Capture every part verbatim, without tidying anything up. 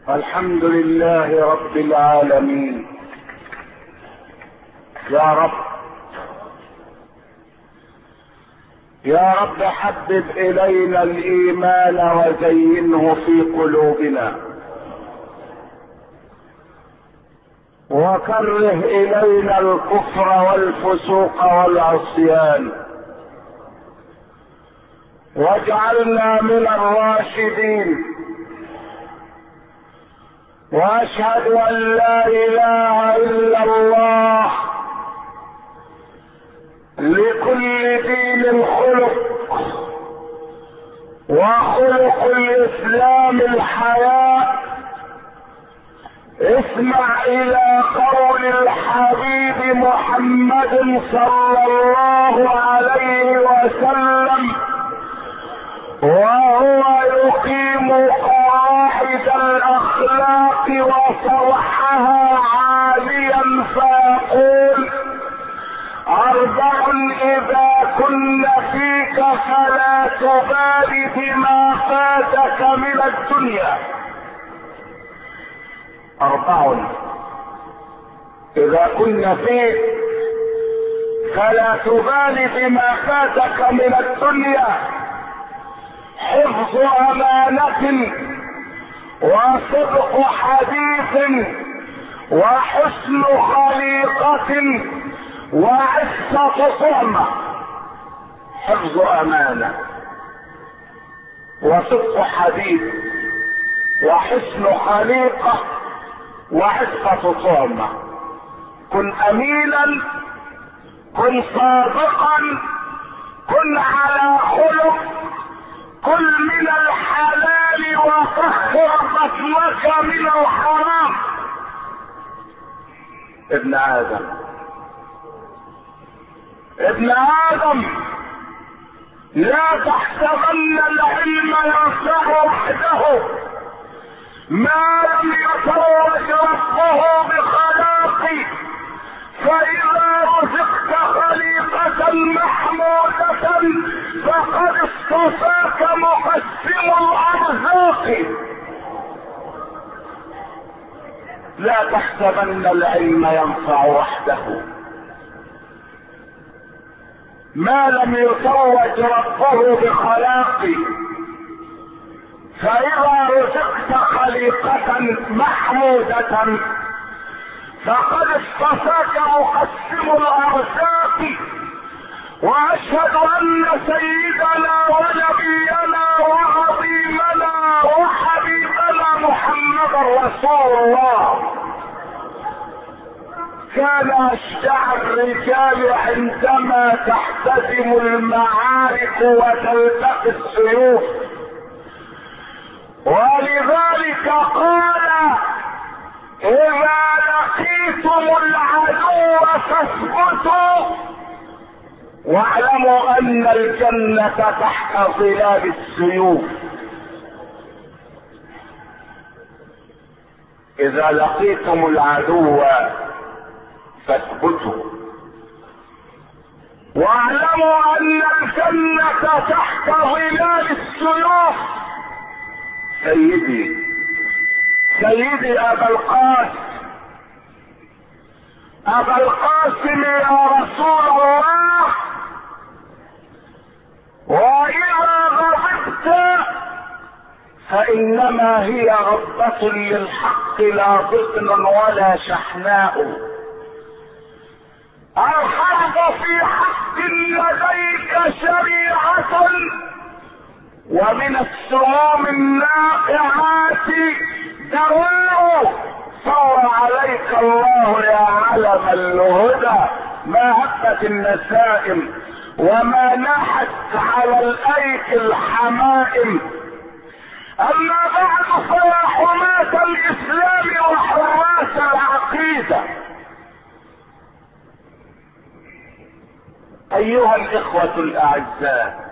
الحمد لله رب العالمين. يا رب يا رب حبب الينا الايمان وزينه في قلوبنا، وكره الينا الكفر والفسوق والعصيان، واجعلنا من الراشدين. واشهد ان لا اله الا الله لكل دين خلق، وخلق الاسلام الحياة. اسمع الى قول الحبيب محمد صلى الله عليه وسلم وهو يقيم قواعد الاخلاق وصرحها عاليا فيقول: اربع اذا كن فيك فلا تبال بما فاتك من الدنيا. اربع اذا كن فيك فلا تبال بما فاتك من الدنيا: حفظ امانة، وصدق حديث، وحسن خليقة، وعفة صحبة. حفظ امانة، وصدق حديث، وحسن خليقة، وعفة صحبة. كن امينا، كن صادقا، كن على خلق، كل من الحلال وطهر بطنك من الحرام. ابن ادم ابن ادم لا تحسبن العلم ينفع وحده ما لم يتوج ربه بخلاقه، فإذا رزقت خليقة محمودة فقد اصطفاك مقسم الأرزاق. لا تحسبن العلم ينفع وحده ما لم يتوج ربه بخلاقه، فإذا رزقت خليقة محمودة فقد اصطفاك مقسم الارزاق. واشهد ان سيدنا ونبينا وعظيمنا وحبيبنا محمد رسول الله كان اشجع الرجال عندما تحتدم المعارك وتلتقي السيوف، ولذلك قال: إذا لقيتم العدو فاثبتوا واعلموا أن الجنة تحت ظلال السيوف. إذا لقيتم العدو فاثبتوا واعلموا أن الجنة تحت ظلال السيوف. سيدي سيدي ابا القاسم ابا القاسم يا رسول الله، واذا غضبت فانما هي غضبة للحق لا ضغن ولا شحناء. الحرب في حق لديك شريعة، ومن السموم الناقعات دواء. صار عليك الله يا علم الهدى ما هبت النسائم وما نحت على الايك الحمائم. اما بعد فيا حماة الاسلام وحراس العقيدة، ايها الاخوة الاعزاء،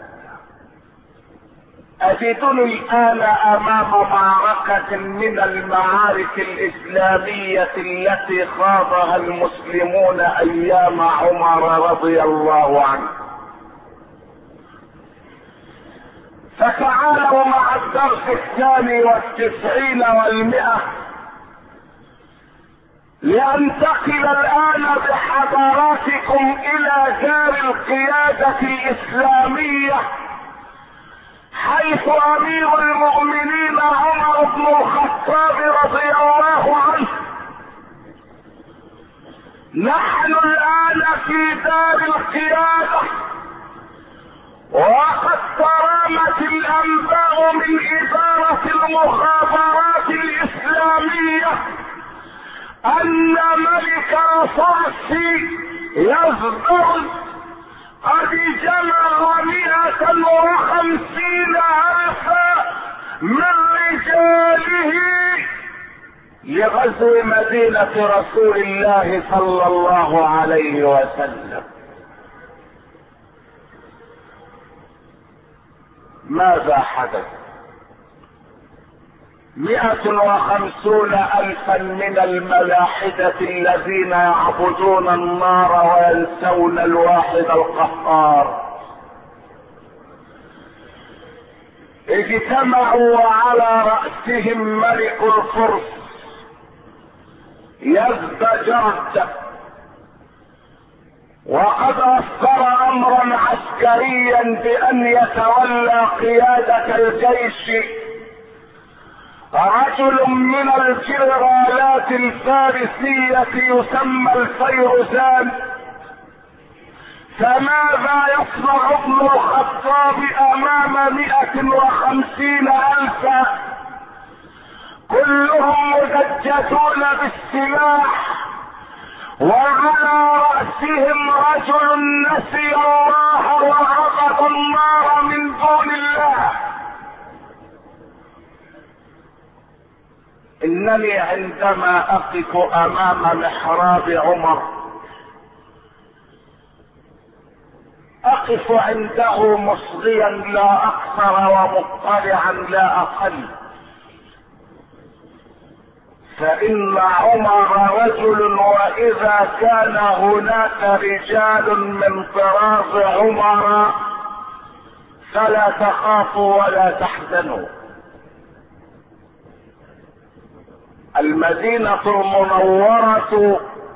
أجدني الآن أمام معركة من المعارك الإسلامية التي خاضها المسلمون أيام عمر رضي الله عنه. فتعالوا مع الدرس الثاني والتسعين والمئة لأنتقل الآن بحضراتكم إلى دار القيادة الإسلامية، حيث أمير المؤمنين عمر بن الخطاب رضي الله عنه. نحن الآن في دار القيادة، وقد ترامت الأنباء من إدارة المخابرات الإسلامية أن ملك الفرس يزدرد قد جمع مئة وخمسين ألفا من رجاله لغزو مدينة رسول الله صلى الله عليه وسلم. ماذا حدث؟ مئة وخمسون ألفا من الملاحدة الذين يعبدون النار وينسون الواحد القهار اجتمعوا على رأسهم ملك الفرس يزدجرد، وقد أصدر أمرا عسكريا بأن يتولى قيادة الجيش رجل من الجنرالات الفارسية يسمى الفيروزان. فماذا يصنع ابن الخطاب أمام مئة وخمسين ألفا كلهم مدججون بالسلاح، وعلى رأسهم رجل نسي الله وعبد النار من دون الله؟ إنني عندما أقف أمام محراب عمر أقف عنده مصغيا لا أكثر ومطلعا لا أقل، فإن عمر رجل، وإذا كان هناك رجال من طراز عمر فلا تخافوا ولا تحزنوا. المدينة المنورة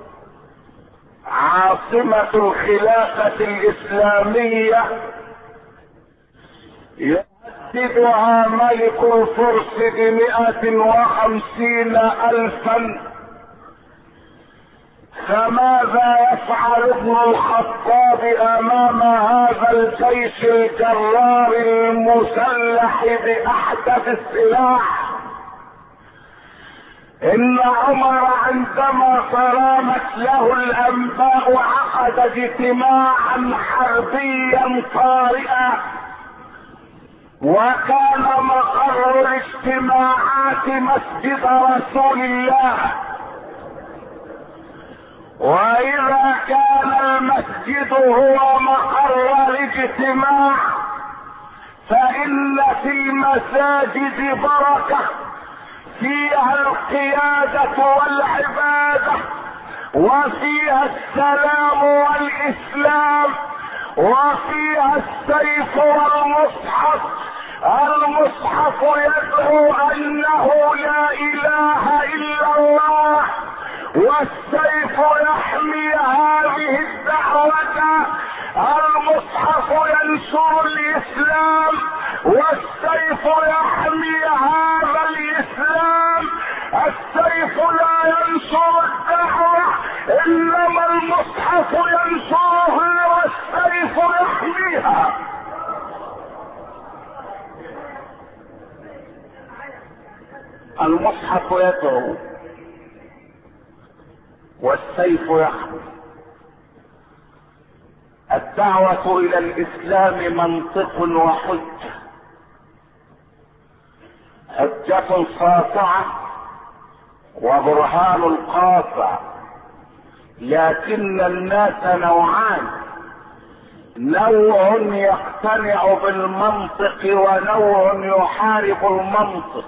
عاصمة الخلافة الإسلامية يهددها ملك الفرس بمئة وخمسين ألفا. فماذا يفعل ابن الخطاب أمام هذا الجيش الجرار المسلح بأحدث السلاح؟ إن عمر عندما صرامت له الأنباء عقد اجتماعا حربيا طارئا، وكان مقر الاجتماعات مسجد رسول الله. وإذا كان المسجد هو مقر الاجتماع فإن في المساجد بركة فيها القيادة والعبادة، وفيها السلام والإسلام، وفيها السيف والمصحف. المصحف يدعو أنه لا إله إلا الله، والسيف يحمي هذه الدعوة. المصحف ينشر الإسلام، والسيف يحمي هذا الإسلام. السيف لا ينشر الدعوة، إنما المصحف ينشرها والسيف يحميها. المصحف يدعو والسيف يحمي. الدعوة إلى الإسلام منطق وحجة، حجة ساطعة وبرهان قاطع. لكن الناس نوعان، نوع يقتنع بالمنطق ونوع يحارب المنطق.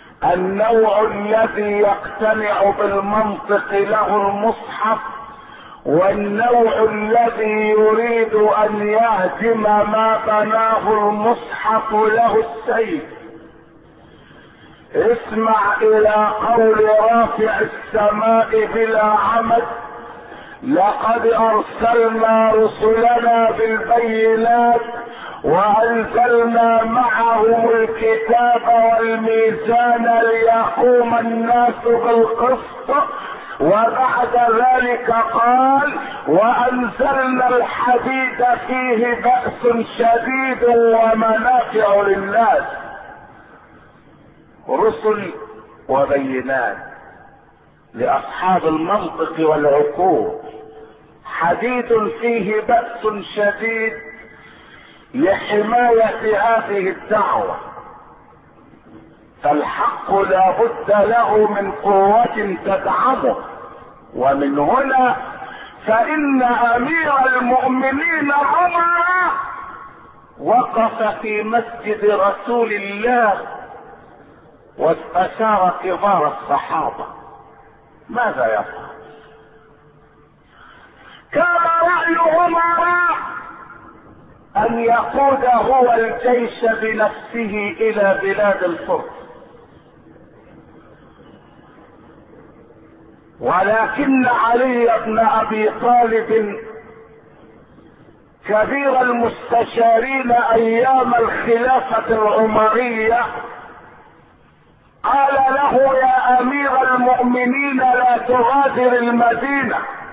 النوع الذي يقتنع بالمنطق له المصحف، والنوع الذي يريد ان يهدم ما بناه المصحف له السيف. اسمع الى قول رافع السماء بلا عمد: لقد ارسلنا رسلنا بالبينات وانزلنا معهم الكتاب والميزان ليقوم الناس بالقسط، وبعد ذلك قال: وانزلنا الحديد فيه بأس شديد ومنافع للناس. رسل وبينات لاصحاب المنطق والعقول، حديد فيه بأس شديد لحماية هذه الدعوة، فالحق لا بد له من قوة تدعمه. ومن هنا فإن أمير المؤمنين عمر وقف في مسجد رسول الله واستشار كبار الصحابة ماذا يفعل. كان رأي عمر ان يقود هو الجيش بنفسه الى بلاد الفرس، ولكن علي بن ابي طالب كبير المستشارين ايام الخلافة العمرية قال له: يا امير المؤمنين لا تغادر المدينة،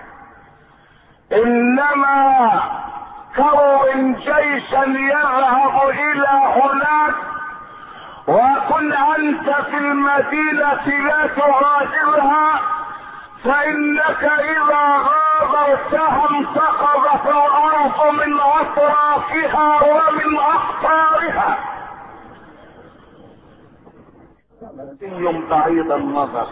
انما كون جيشا يذهب الى هناك، وكن انت في المدينة لا تغادرها، فانك اذا غادرتها انتقضت الارض من اطرافها ومن اقطارها. مسيح بعيد النظر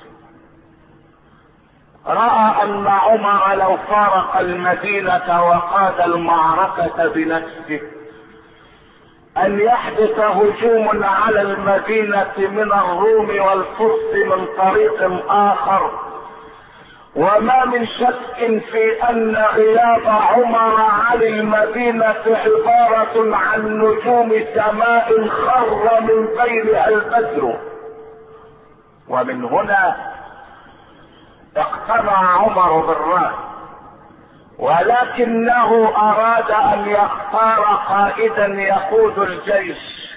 رأى ان عمر لو فارق المدينة وقاد المعركة بنفسه ان يحدث هجوم على المدينة من الروم والفرس من طريق اخر، وما من شك في ان غياب عمر عن المدينة عبارة عن نجوم سماء خر من بينها البدر. ومن هنا اقتنع عمر بالرأي، ولكنه اراد ان يختار قائدا يقود الجيش،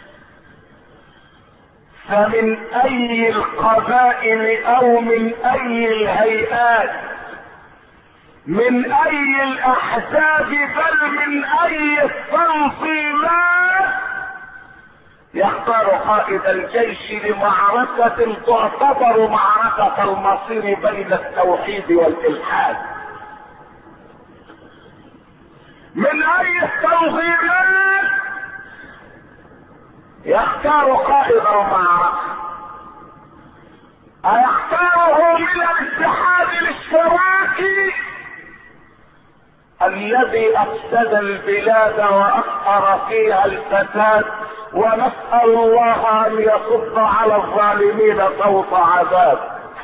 فمن اي القبائل او من اي الهيئات، من اي الاحزاب، بل من اي التنظيمات يختار قائد الجيش لمعركة تعتبر معركة المصير بين التوحيد والإلحاد. من اي التنظيمات يختار قائد المعركة؟ ايختاره من الاتحاد الاشتراكي الذي افسد البلاد واكثر فيها الفساد، ونسأل الله ان يصب على الظالمين صوت عذاب؟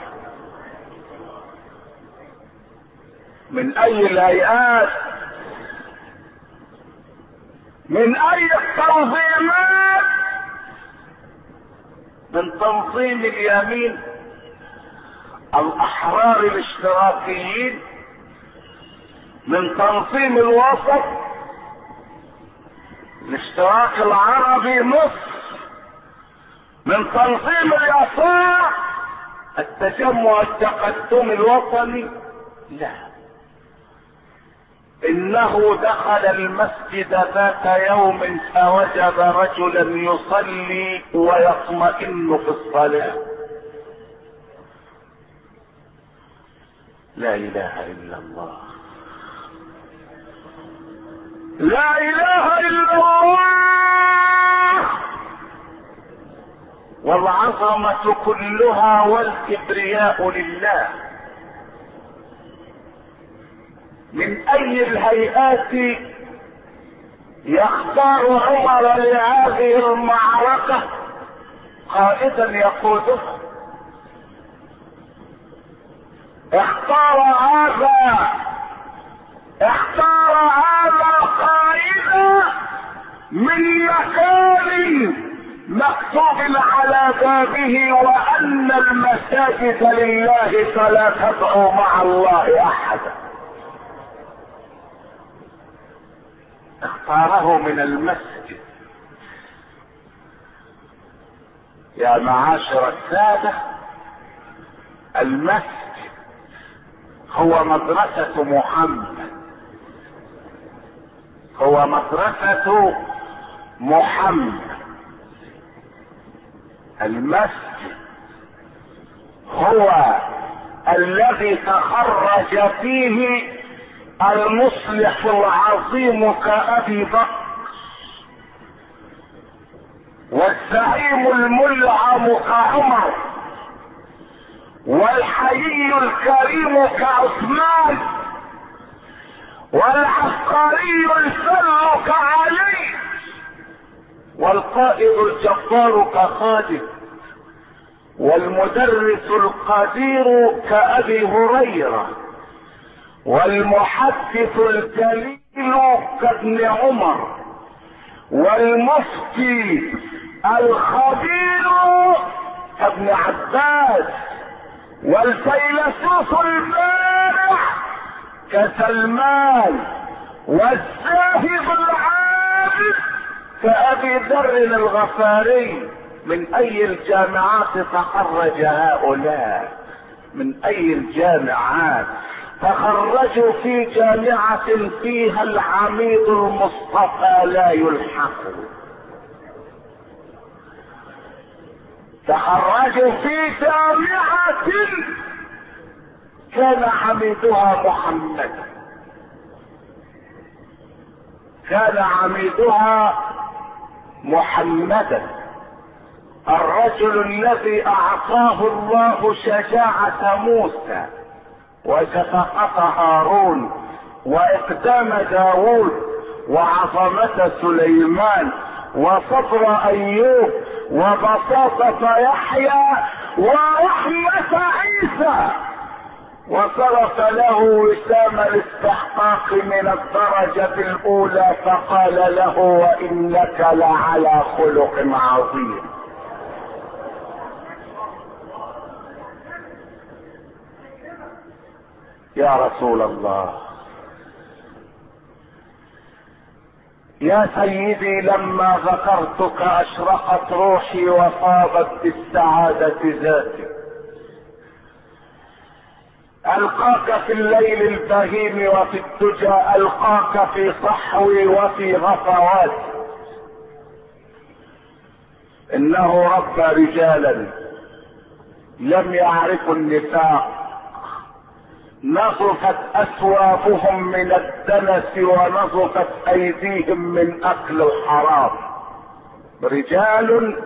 من اي الهيئات، من اي التنظيمات؟ من تنظيم اليمين الاحرار الاشتراكيين، من تنظيم الوسط الاشتراك العربي مصر، من تنظيم اليسار التجمع التقدم الوطني. لا، انه دخل المسجد ذات يوم فوجد رجلا يصلي ويطمئن في الصلاة. لا اله الا الله، لا اله الا الله، والعظمة كلها والكبرياء لله. من اي الهيئات يختار عمر لهذه المعركة قائدا يقودها؟ اختار هذا اختار هذا قائدا من مكان مكتوب على بابه وان المساجد لله فلا تدعوا مع الله احدا. اختاره من المسجد. يا معاشر السادة، المسجد هو مدرسة محمد، هو مدرسة محمد. المسجد هو الذي تخرج فيه المصلح العظيم كأبي بكر، والزعيم الملعم كعمر، والحيي الكريم كعثمان، والعسكري الفر كعلي، والقائد الجبار كخالد، والمدرس القدير كأبي هريرة، والمحدث الجليل كابن عمر، والمفتي الخبير كابن عباس، والفيلسوف البارع كسلمان، والزاهد العابد كأبي ذر الغفاري. من اي الجامعات تخرج هؤلاء؟ من اي الجامعات؟ تخرجوا في جامعة فيها العميد المصطفى لا يلحق، تخرجوا في جامعة كان عميدها محمدا، كان عميدها محمدا، الرجل الذي اعطاه الله شجاعة موسى وشفقة هارون واقدام داود وعظمة سليمان وصبر ايوب وبساطة يحيى ورحمة عيسى، وصرف له وسام الاستحقاق من الدرجة الاولى فقال له وانك لعلى خلق عظيم. يا رسول الله، يا سيدي، لما ذكرتك اشرقت روحي وفاضت بالسعادة ذاتي. القاك في الليل البهيم وفي الدجى، القاك في صحوي وفي غفواتي. انه ربى رجالا لم يعرفوا النفاق، نظفت اثوابهم من الدنس ونظفت ايديهم من اكل الحرام. رجال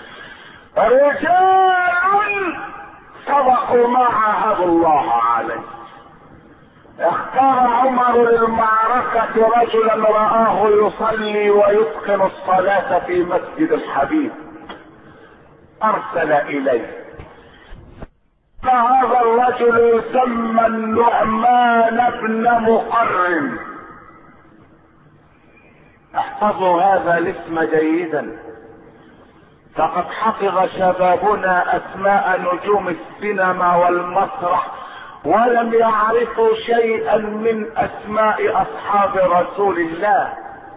رجال صدقوا ما عاهدوا الله عليه. اختار عمر للمعركة رجلا رآه يصلي ويتقن الصلاة في مسجد الحبيب، ارسل اليه. فهذا الرجل يسمى النعمان بن مقرن. احفظوا هذا الاسم جيدا، فقد حفظ شبابنا اسماء نجوم السينما والمسرح ولم يعرفوا شيئا من اسماء اصحاب رسول الله.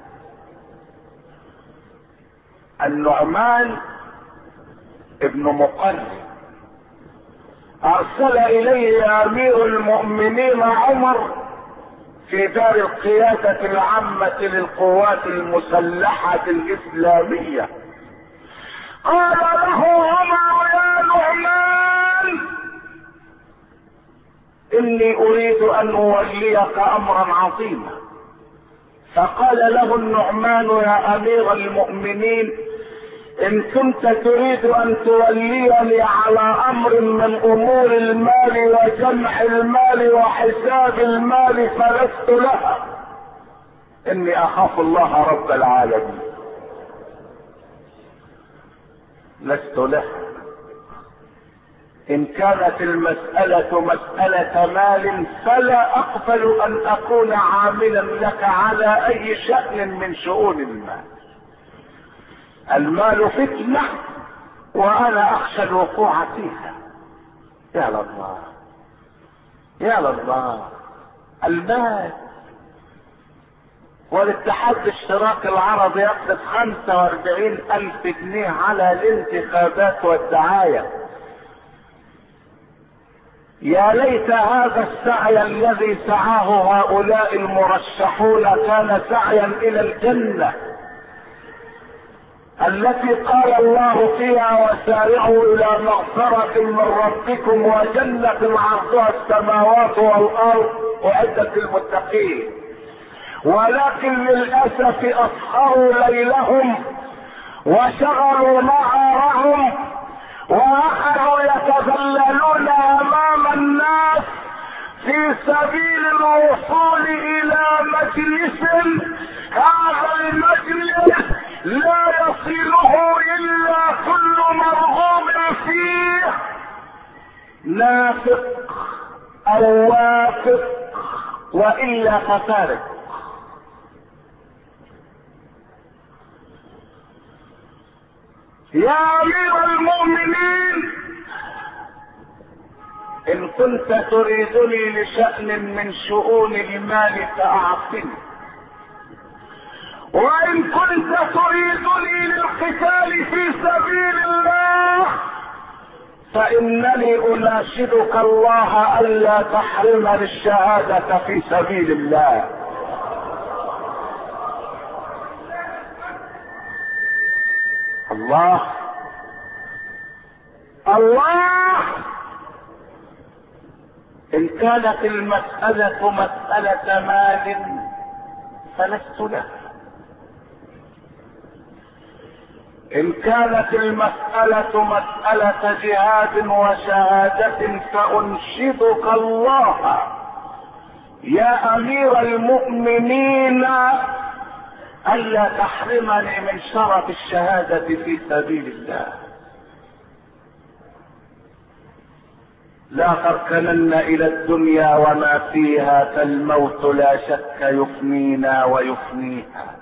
النعمان ابن مقرن ارسل اليه امير المؤمنين عمر في دار القيادة العامة للقوات المسلحة الاسلامية. قال له عمر يا نعمان اني اريد ان اوليك امرا عظيما. فقال له النعمان يا امير المؤمنين ان كنت تريد ان توليني على امر من امور المال وجمع المال وحساب المال فلست لها، اني اخاف الله رب العالمين، لست لها. ان كانت المسألة مسألة مال فلا اقبل ان اكون عاملا لك على اي شأن من شؤون المال. المال فتنة وانا اخشى الوقوع فيها. يا الله يا الله، المال. والاتحاد الاشتراكي العربي يقبض خمسة واربعين الف جنيه على الانتخابات والدعاية. يا ليت هذا السعي الذي سعاه هؤلاء المرشحون كان سعيا الى الجنة التي قال الله فيها وسارعوا الى مغفرة من ربكم وجنة عرضها السماوات والارض اعدت للمتقين. ولكن للاسف اسهروا ليلهم وشغلوا نهارهم واخذوا يتذللون امام الناس في سبيل الوصول الى مجلس هذا المجلس لا يصله الا كل مرغوب فيه نافق او وافق والا ففارق. يا امير المؤمنين، ان كنت تريدني لشأن من شؤون المال فاعطني، وان كنت تريدني للقتال في سبيل الله فانني اناشدك الله الا تحرمني الشهادة في سبيل الله. الله الله، ان كانت المسألة مسألة مال فلست له، ان كانت المسألة مسألة جهاد وشهادة فانشدك الله يا امير المؤمنين الا تحرمني من شرف الشهادة في سبيل الله. لا تركنن الى الدنيا وما فيها فالموت لا شك يفنينا ويفنيها.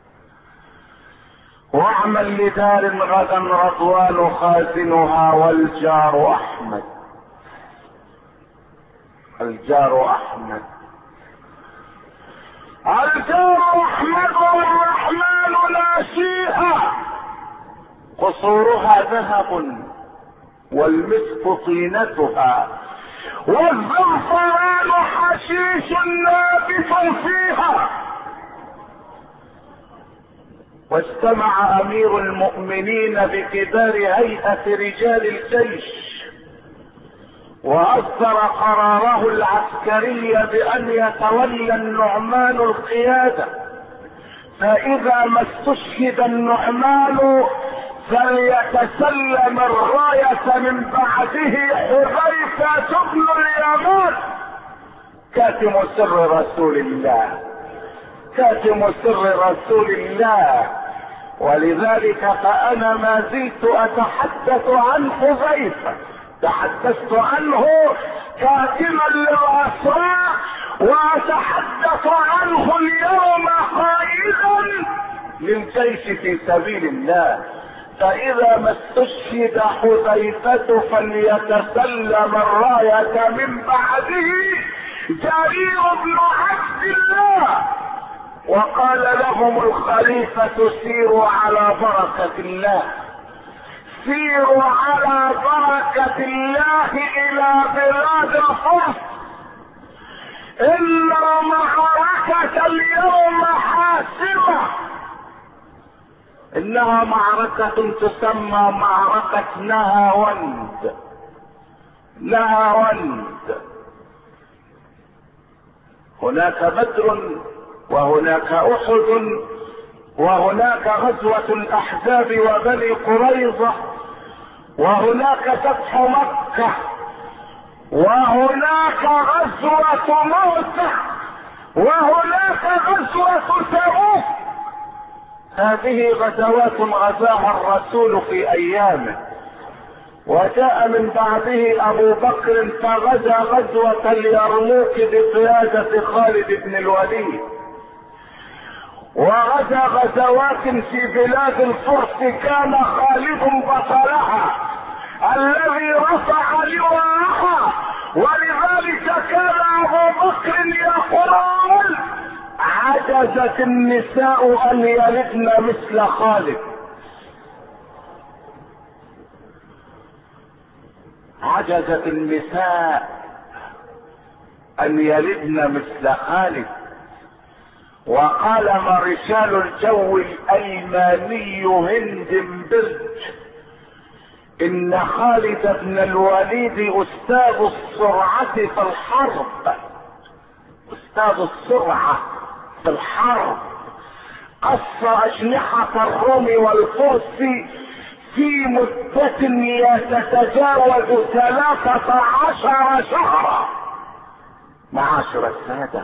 واعمل لدار غدا رضوان خازنها والجار احمد. الجار احمد الجار احمد والرحمن ناشيها. قصورها ذهب والمسك طينتها والزعفران حشيش نابت فيها. واجتمع امير المؤمنين بكبار هيئة رجال الجيش واصدر قراره العسكري بان يتولى النعمان القيادة، فاذا ما استشهد النعمان فليتسلم الراية من بعده حذيفة بن اليمان كاتم سر رسول الله كاتم سر رسول الله. ولذلك فانا ما زلت اتحدث عن حذيفة، تحدثت عنه كاتما للاسرى واتحدث عنه اليوم قائدا للجيش في سبيل الله. فاذا ما استشهد حذيفة فليتسلم الراية من بعده جرير بن عبد الله. وقال لهم الخليفة سيروا على بركة الله، سيروا على بركة الله الى بلاد الفرس، ان معركة اليوم حاسمة، انها معركة تسمى معركة نهاوند. نهاوند هناك بدر وهناك احد وهناك غزوة الاحزاب وبني قريظة وهناك فتح مكة وهناك غزوة موسى وهناك غزوة تبوك. هذه غزوات غزاها الرسول في ايامه، وجاء من بعده ابو بكر فغزا غزوة اليرموك بقيادة خالد بن الوليد، وغزا غزوات في بلاد الفرس كان خالد بطلها الذي رفع لواءها، ولذلك كان ابو بكر يقول عجزت النساء ان يلدن مثل خالد. عجزت النساء ان يلدن مثل خالد. وقال مارشال الجو الايماني هندنبرج ان خالد بن الوليد استاذ السرعة في الحرب، استاذ السرعة في الحرب، قص اجنحة الروم والفرس في مدة تتجاوز ثلاثة عشر شهرا. معاشر السادة،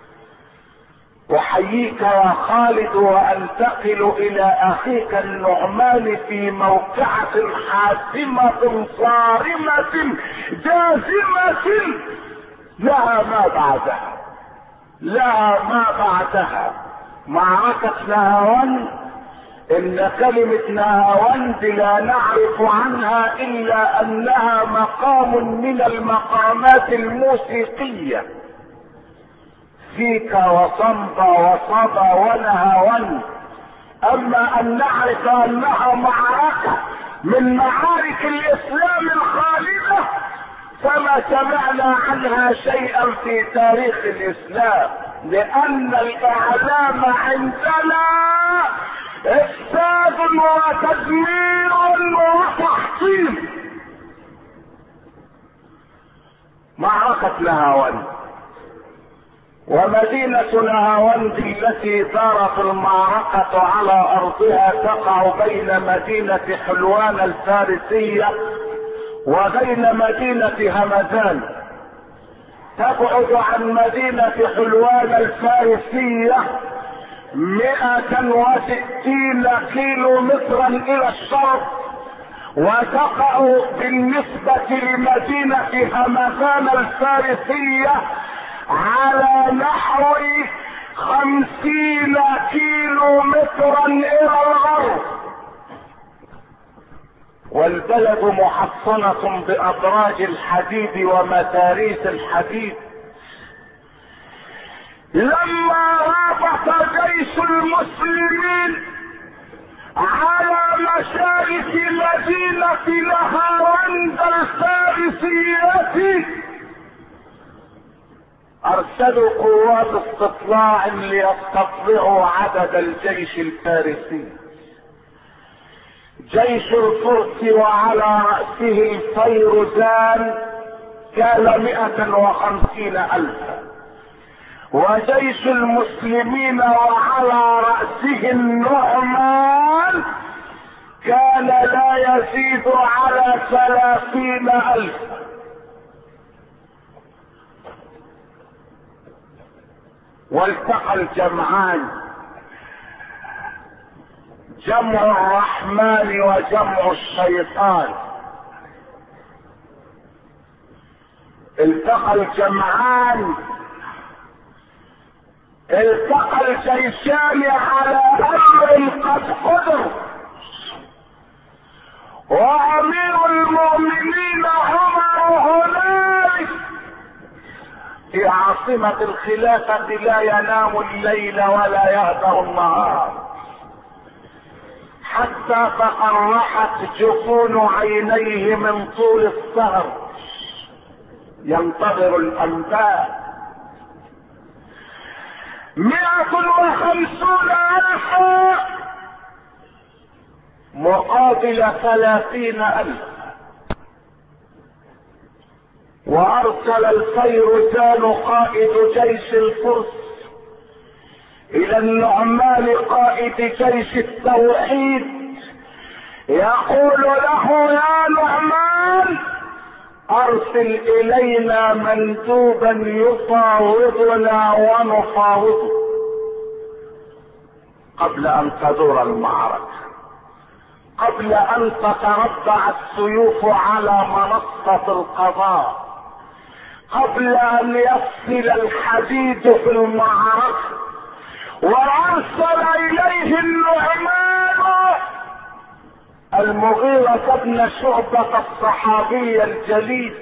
احييك يا خالد وانتقل الى اخيك النعمان في موقعة حاسمة صارمة جازمة لها ما بعدها، لها ما بعدها. معركة نهاوند، ان كلمة نهاوند لا نعرف عنها الا انها مقام من المقامات الموسيقية، فيك وصنبا وصبا ونهاوند. اما ان نعرف انها معركة من معارك الاسلام الخالدة فما سمعنا عنها شيئا في تاريخ الاسلام، لان الاعلام عندنا افساد وتدمير وتحطيم. معركة نهاوند، ومدينة نهاوند التي دارت المعركة على ارضها تقع بين مدينة حلوان الفارسية وبين مدينة همدان، تبعد عن مدينة حلوان الفارسية مئة وستين كيلو مترا الى الشرق، وتقع بالنسبة لمدينة همدان الفارسية على نحو خمسين كيلو مترا الى الغرب، والبلد محصنة بابراج الحديد ومتاريس الحديد. لما رابط جيش المسلمين على مشارف مدينة نهاوند الفارسية ارسلوا قوات استطلاع ليستطلعوا عدد الجيش الفارسي. جيش الفرس وعلى رأسه الفيروزان كان مئة وخمسين الفا، وجيش المسلمين وعلى رأسه النعمان كان لا يزيد على ثلاثين الفا. والتقى الجمعان، جمع الرحمن وجمع الشيطان. التقى الجمعان، التقى الجيشان على امر قد قدر، وامير المؤمنين عمر هنالك في عاصمة الخلافة لا ينام الليل ولا يهدأ النهار، حتى تقرحت جفون عينيه من طول السهر ينتظر الانباء. مئة وخمسون الفا مقابل ثلاثين الف. وارسل الفيروزان قائد جيش الفرس الى النعمان قائد جيش التوحيد يقول له: يا نعمان، ارسل الينا مندوبا يفاوضنا ونفاوضه قبل ان تدور المعركة، قبل ان تتربع السيوف على منصة القضاء، قبل ان يفصل الحديد في المعركة، وارسل اليه النعمان المغيرة بن شعبة الصحابي الجليل،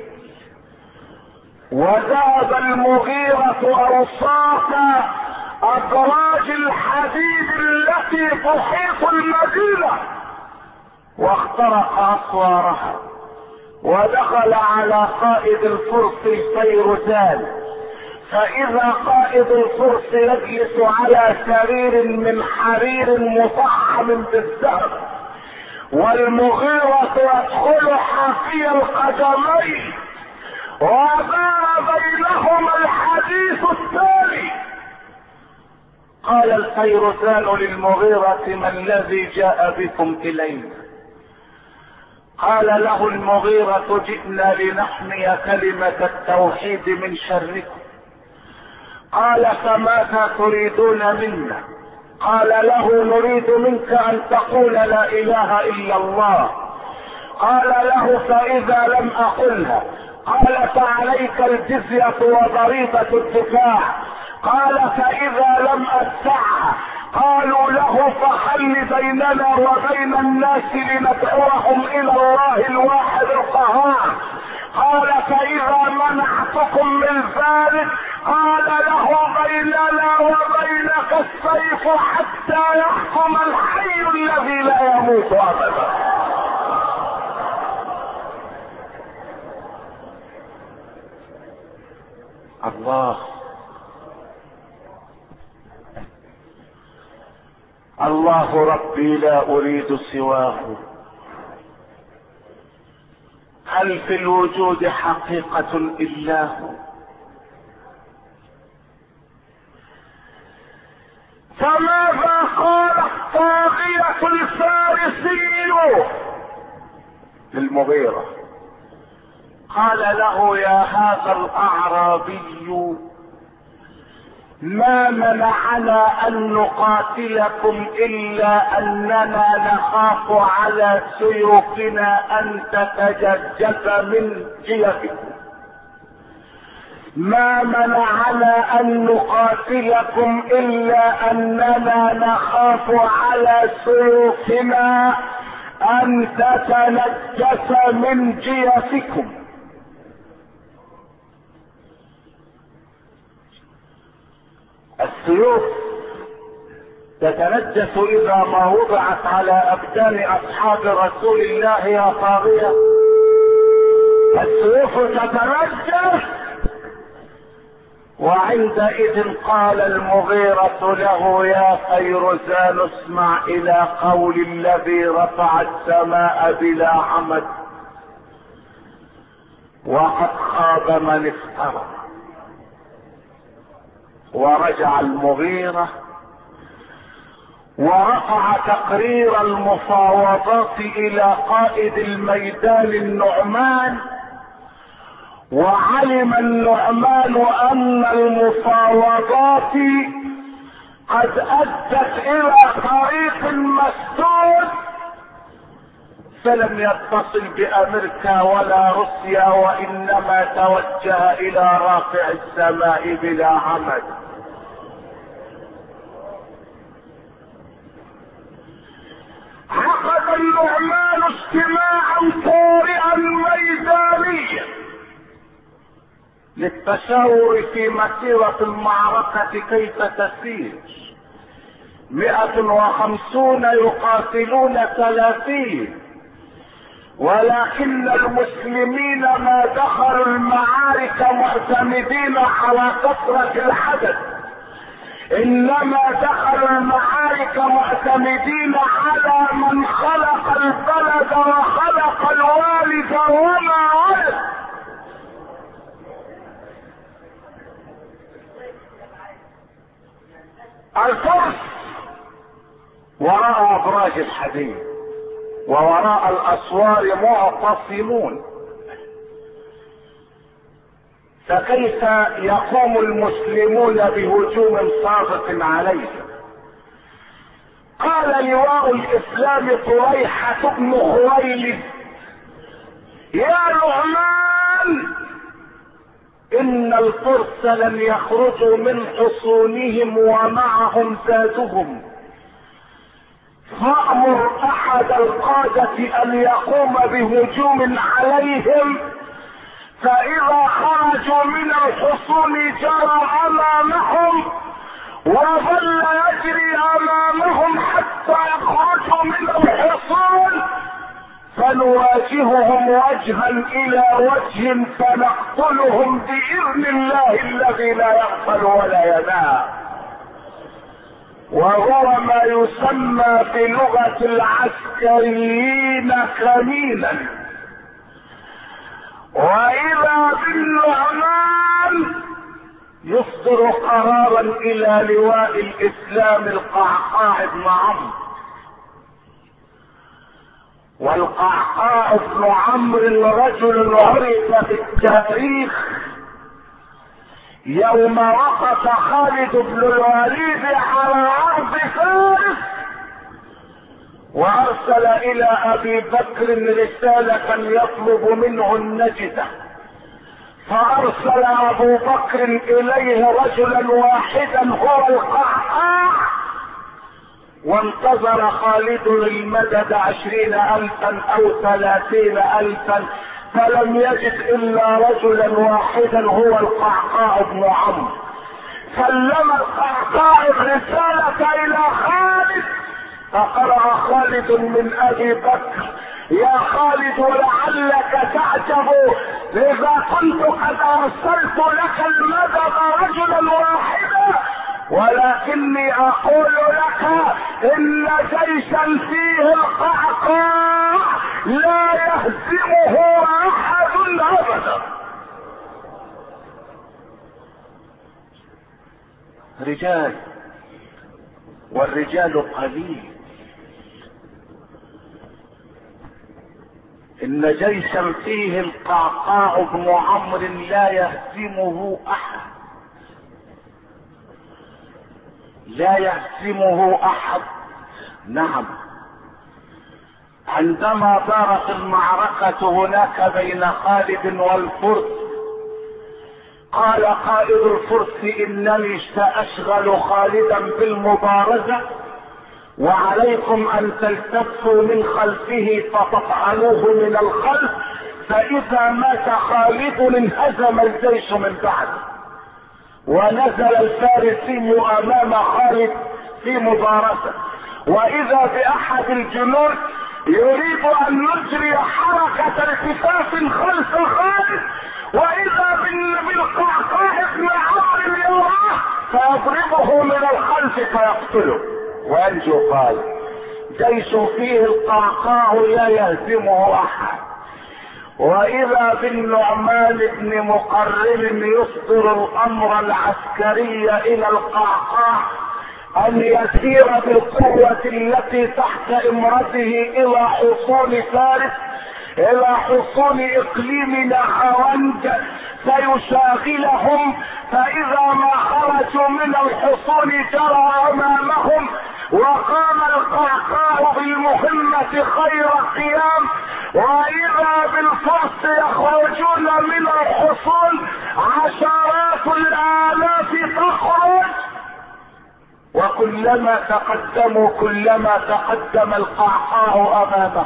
وذهب المغيرة اوساط ابراج الحديد التي تحيط المدينة واخترق اسوارها، ودخل على قائد الفرس الفيروزان، فاذا قائد الفرس يجلس على سرير من حرير مطعم بالذهب، والمغيرة يدخل حافي القدمين، ودار بينهما الحديث التالي: قال الفيروزان للمغيرة: ما الذي جاء بكم الينا؟ قال له المغيرة: جئنا لنحمي كلمة التوحيد من شركم. قال: فماذا تريدون منا؟ قال له: نريد منك ان تقول لا اله الا الله. قال له: فاذا لم اقلها؟ قال: فعليك الجزية وضريبة الدفاع. قال: فاذا لم ادفعها؟ قالوا له: فخل بيننا وبين الناس لندعوهم الى الله الواحد القهار. قال: فاذا منعتكم من ذلك؟ قال له: بيننا وبينك السيف حتى يحكم الحي الذي لا يموت ابدا. الله الله ربي لا اريد سواه. هل في الوجود حقيقة الا هو؟ فماذا قال الطاغية الفارسي للمغيرة؟ قال له: يا هذا الاعرابي، ما منعنا ان نقاتلكم الا اننا نخاف على سيوفنا ان تتججس من جيفكم. ما منعنا ان نقاتلكم الا اننا نخاف على سيوفنا ان تتنجس من جيفكم. السيوف تتنجس اذا ما وضعت على ابدان اصحاب رسول الله يا طاغية. السيوف تتنجس. وعندئذ قال المغيرة له: يا فيروزان، اسمع الى قول الذي رفع السماء بلا عمد، وقد خاب من افترى. ورجع المغيرة ورفع تقرير المفاوضات الى قائد الميدان النعمان، وعلم النعمان ان المفاوضات قد ادت الى طريق مسدود، فلم يتصل بامريكا ولا روسيا، وانما توجه الى رافع السماء بلا عمد. عقد النعمان اجتماعا طارئا ميدانيا للتشاور في مسيرة المعركة كيف تسير. مئة وخمسون يقاتلون ثلاثين، ولكن المسلمين ما دخلوا المعارك معتمدين على كثرة العدد، انما دخلوا المعارك معتمدين على من خلق البلد وخلق الوالد وما ولد. الفرس وراء ابراج الحديد ووراء الاسوار معتصمون، فكيف يقوم المسلمون بهجوم صادق عليهم؟ قال لواء قعقاع الاسلام طريحة بن خويلد: يا نعمان، ان الفرس لم يخرجوا من حصونهم ومعهم زادهم، فأمر احد القادة ان يقوم بهجوم عليهم، فاذا خرجوا من الحصون جرى امامهم وظل يجري امامهم حتى يخرجوا من الحصون، فنواجههم وجها الى وجه فنقتلهم باذن الله الذي لا يغفل ولا ينام، وهو ما يسمى في لغة العسكريين كمينا. واذا بالنعمان يصدر قرارا الى لواء الاسلام القعقاع بن عمرو، والقعقاع بن عمرو رجل عرف في التاريخ يوم وقف خالد بن الوليد على ارض فارس وارسل الى ابي بكر رسالة يطلب منه النجدة، فارسل ابو بكر اليه رجلا واحدا هو القعقاع، وانتظر خالد المدد عشرين الفا او ثلاثين الفا، فلم يجد الا رجلا واحدا هو القعقاع بن عمرو. سلم القعقاع الرسالة الى خالد، فقرأ خالد من ابي بكر: يا خالد، ولعلك تعجب اذا كنت قد ارسلت لك المدد رجلا واحدا، ولكني اقول لك ان جيشا فيه القعقاع لا يهزمه احد ابدا. رجال، والرجال قليل. ان جيشا فيه القعقاع بن عمرو لا يهزمه احد، لا يهزمه احد. نعم، عندما دارت المعركة هناك بين خالد والفرس، قال قائد الفرس: انني ساشغل خالدا بالمبارزة، وعليكم ان تلتفوا من خلفه فتطعنوه من الخلف، فاذا مات خالد انهزم الجيش من بعده. ونزل الفارسي امام خالد في مبارزة، واذا باحد الجنود يريد ان يجري حركة التفاف خلف خالد، واذا بالقعقاع بن عمرو يراه فيضربه من الخلف فيقتله وينجو خالد. جيش فيه القعقاع لا يهزمه احد. واذا بالنعمان بن مقرن يصدر الامر العسكري الى القعقاع ان يسير بالقوة التي تحت امرته الى حصون فارس، الى حصون اقليم نهاوند فيشاغلهم، فاذا ما خرجوا من الحصون جرى امامهم، وقام القعقاع بالمهمة خير قيام. واذا بالفرس يخرجون من الحصون عشرات الالاف تخرج، وكلما تقدموا كلما تقدم القعقاع امامه،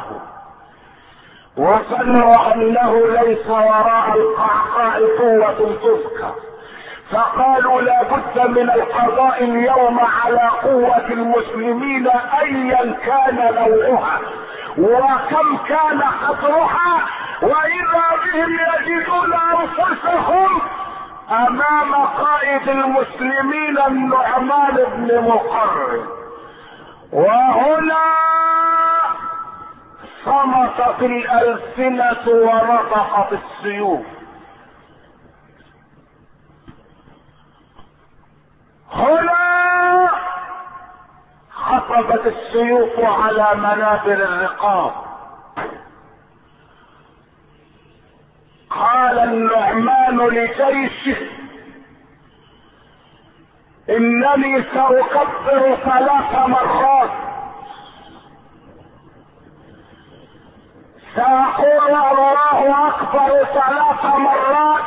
وظنوا انه ليس وراء القعقاع قوة تذكر، فقالوا لا بد من القضاء اليوم على قوة المسلمين ايا كان نوعها وكم كان قدرها. واذا بهم يجدون انفسهم امام قائد المسلمين النعمان بن مقرن. وهنا صمتت الالسنة ونطقت السيوف. هنا خطبت السيوف على منابر الرقاب. قال النعمان لجيشه: انني ساكبر ثلاث مرات سأقول الله أكبر ثلاث مرات.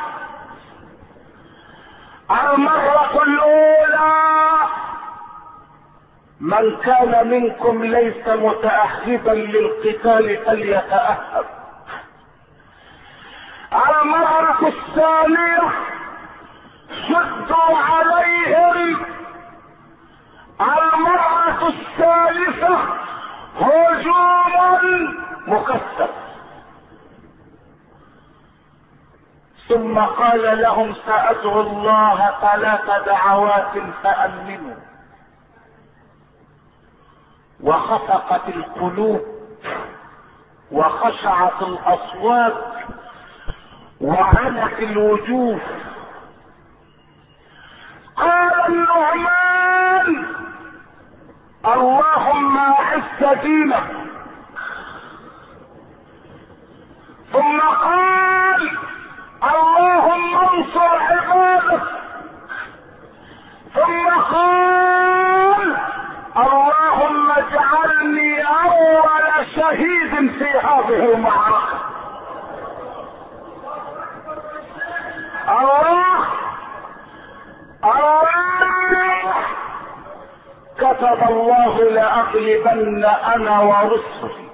المرة الأولى: من كان منكم ليس متأهبا للقتال فليتأهب. المرة الثانية: شدوا عليهم. المرة الثالثة: هجوم مكثف. ثم قال لهم: سأدعو الله ثلاث دعوات فأمنوا. وخفقت القلوب وخشعت الأصوات وعنت الوجوه. قال النعمان: اللهم أعز دينك. ثم قال: اللهم انصر عبادك. ثم قال: اللهم اجعلني اول شهيد في هذه المعركة. الله الله كتب الله: لأغلبن انا ورسلي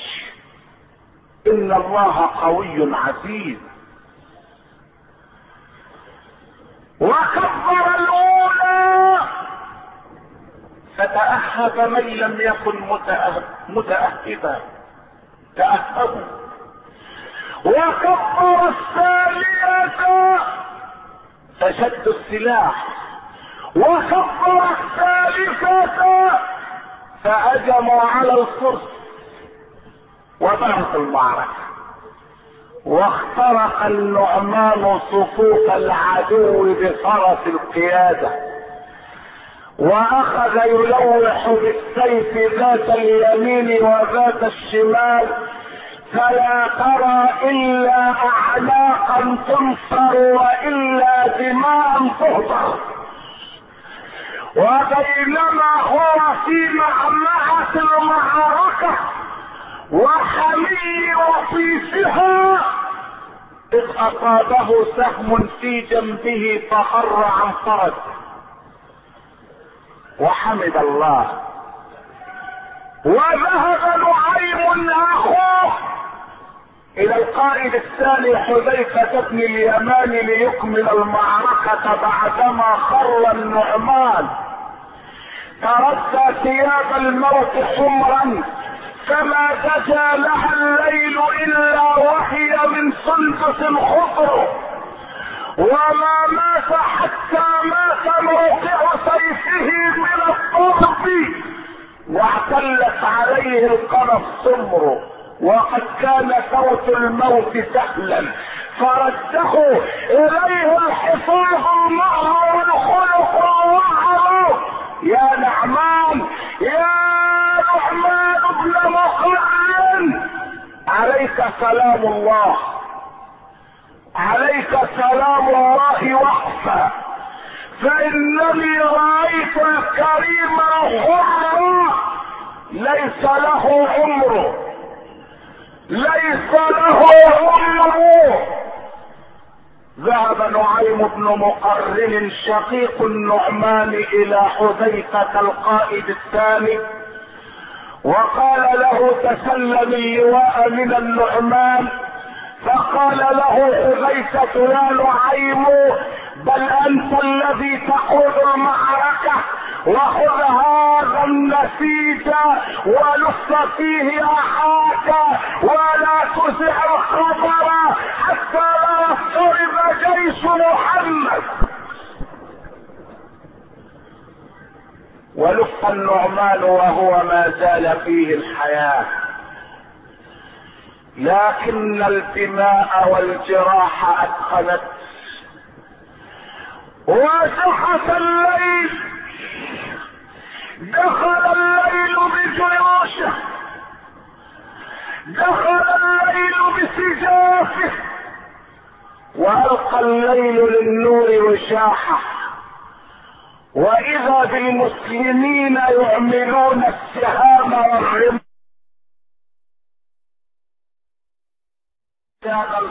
ان الله قوي عزيز. وكبر الأولى فتأهب من لم يكن متأهبا، تأهبوا. وكبر الثانية فشدوا السلاح. وكبر الثالثة فهجموا على الفرس وبعثوا المعركة. واخترق النعمان صفوف العدو بفرس القيادة، واخذ يلوح بالسيف ذات اليمين وذات الشمال، فلا ترى الا اعناقا تنصر والا دماء تهدر. وبينما هو في معمعة المعركة وحمي وطيسها اذ اصابه سهم في جنبه فخر عن فرس، وحمد الله. وذهب نعيم اخوه الى القائد الثاني حذيفة بن اليمان ليكمل المعركة بعدما خر النعمان، تردى ثياب الموت حمرا كما دجى لها الليل الا وهي من سندس خضر، وما مات حتى مات موقع سيفه من الضرب، واعتلت عليه القنا السمر، وقد كان صوت الموت سهلا فرده اليه الحفاظ المهر والخلق الوعر. يا نعمان يا نعمان ابن مقرن، عليك سلام الله، عليك سلام الله وقفا، فانني رايت الكريم الحر ليس له عمر، ليس له عمر. ذهب نعيم بن مقرن شقيق النعمان الى حذيفة القائد الثاني وقال له: تسلم اللواء من النعمان. فقال له حذيفة: يا نعيم بل انت الذي تقود المعركة، وخذ هذا النسيج ولف فيه اخاك ولا تزع الخبر حتى لا يضطرب جيش محمد. ولف النعمان وهو ما زال فيه الحياة، لكن الدماء والجراح اتقنت. وزحف الليل، دخل الليل بجيوشه، دخل الليل بسجافه، والقى الليل للنور وشاحه، واذا بالمسلمين يعملون السهام والرمح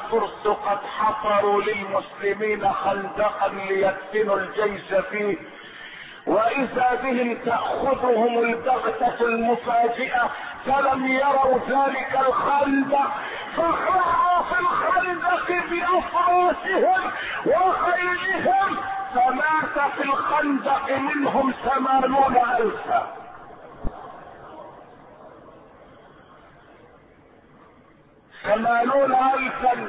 الفرس قد حفروا للمسلمين خندقا ليدفنوا الجيش فيه، واذا بهم تأخذهم البغتة المفاجئة فلم يروا ذلك الخندق، فخرجوا في الخندق بافراسهم وخيلهم، فمات في الخندق منهم ثمانون الفا. ثمانون الفا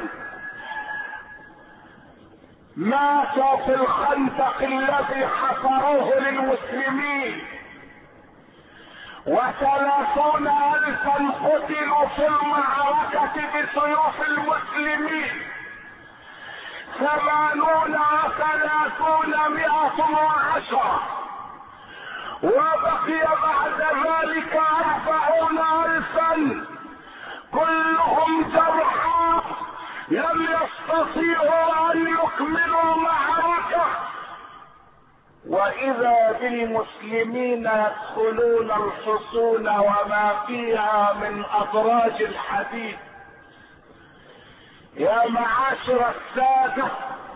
ماتوا في الخندق الذي حفروه للمسلمين، وثلاثون الفا قتلوا في المعركة بسيوف المسلمين. ثمانون وثلاثون مئة وعشرة، وبقي بعد ذلك أربعون الفا كلهم جرحى لم يستطيعوا ان يكملوا المعركة، واذا بالمسلمين يدخلون الحصون وما فيها من ادراج الحديد. يا معاشر السادة،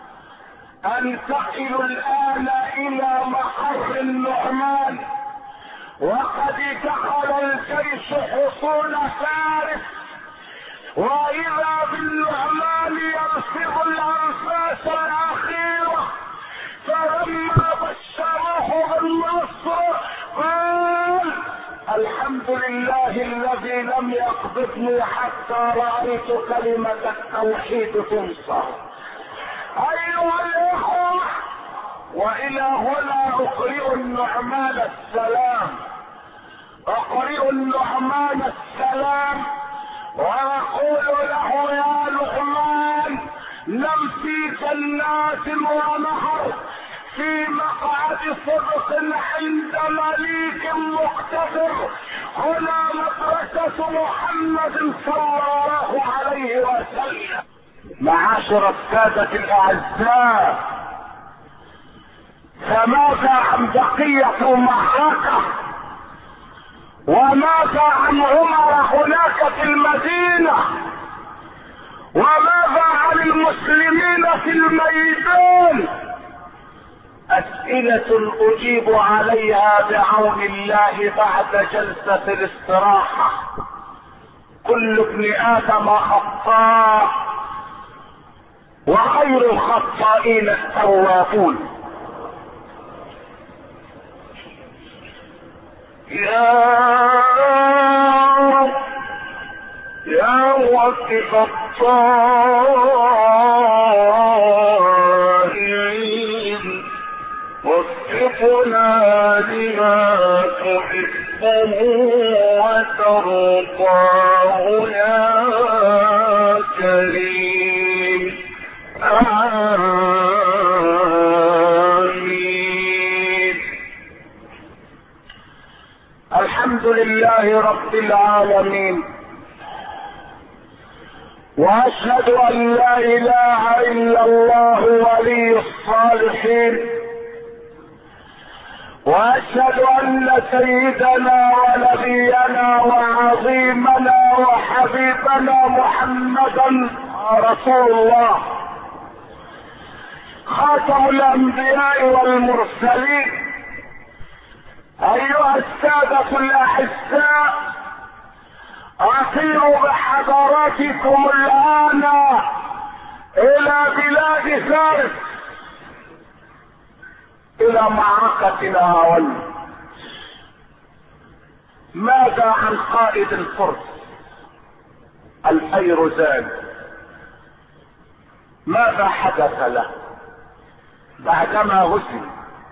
انتقل الان الى مقر النعمان، وقد دخل الجيش حصون فارس، واذا بالنعمان يرصد الانفاس الاخيرة، فلما بشروه بالنصر قال الحمد لله الذي لم يقبضني حتى رأيت كلمة التوحيد تنصر. ايها الاخوة، والى هنا اقرئ النعمان السلام، اقرئ النعمان السلام واقول له يا لقمان نم في جنات ونهر في مقعد صدق عند مليك مقتدر، هنا مدرسة محمد صلى الله عليه وسلم. معاشر السادة الاعزاء، فماذا عن بقية المعركة؟ وماذا عن عمر هناك في المدينة؟ وماذا عن المسلمين في الميدان؟ اسئلة اجيب عليها بعون الله بعد جلسة الاستراحة. كل ابن ادم خطاء، وخير الخطائين التوابون. يا يا وفق الطائعين وفقنا لما تحبه وترضاه يا كريم. آمين. الحمد لله رب العالمين، واشهد ان لا اله الا الله ولي الصالحين، واشهد ان سيدنا ونبينا وعظيمنا وحبيبنا محمدا رسول الله، خاتم الانبياء والمرسلين. ايها السادة الاحساء، اطير بحضراتكم الان الى بلاد فارس، الى معركة نهاون. ماذا عن قائد الفرس الفيروزان؟ ماذا حدث له بعدما هزم؟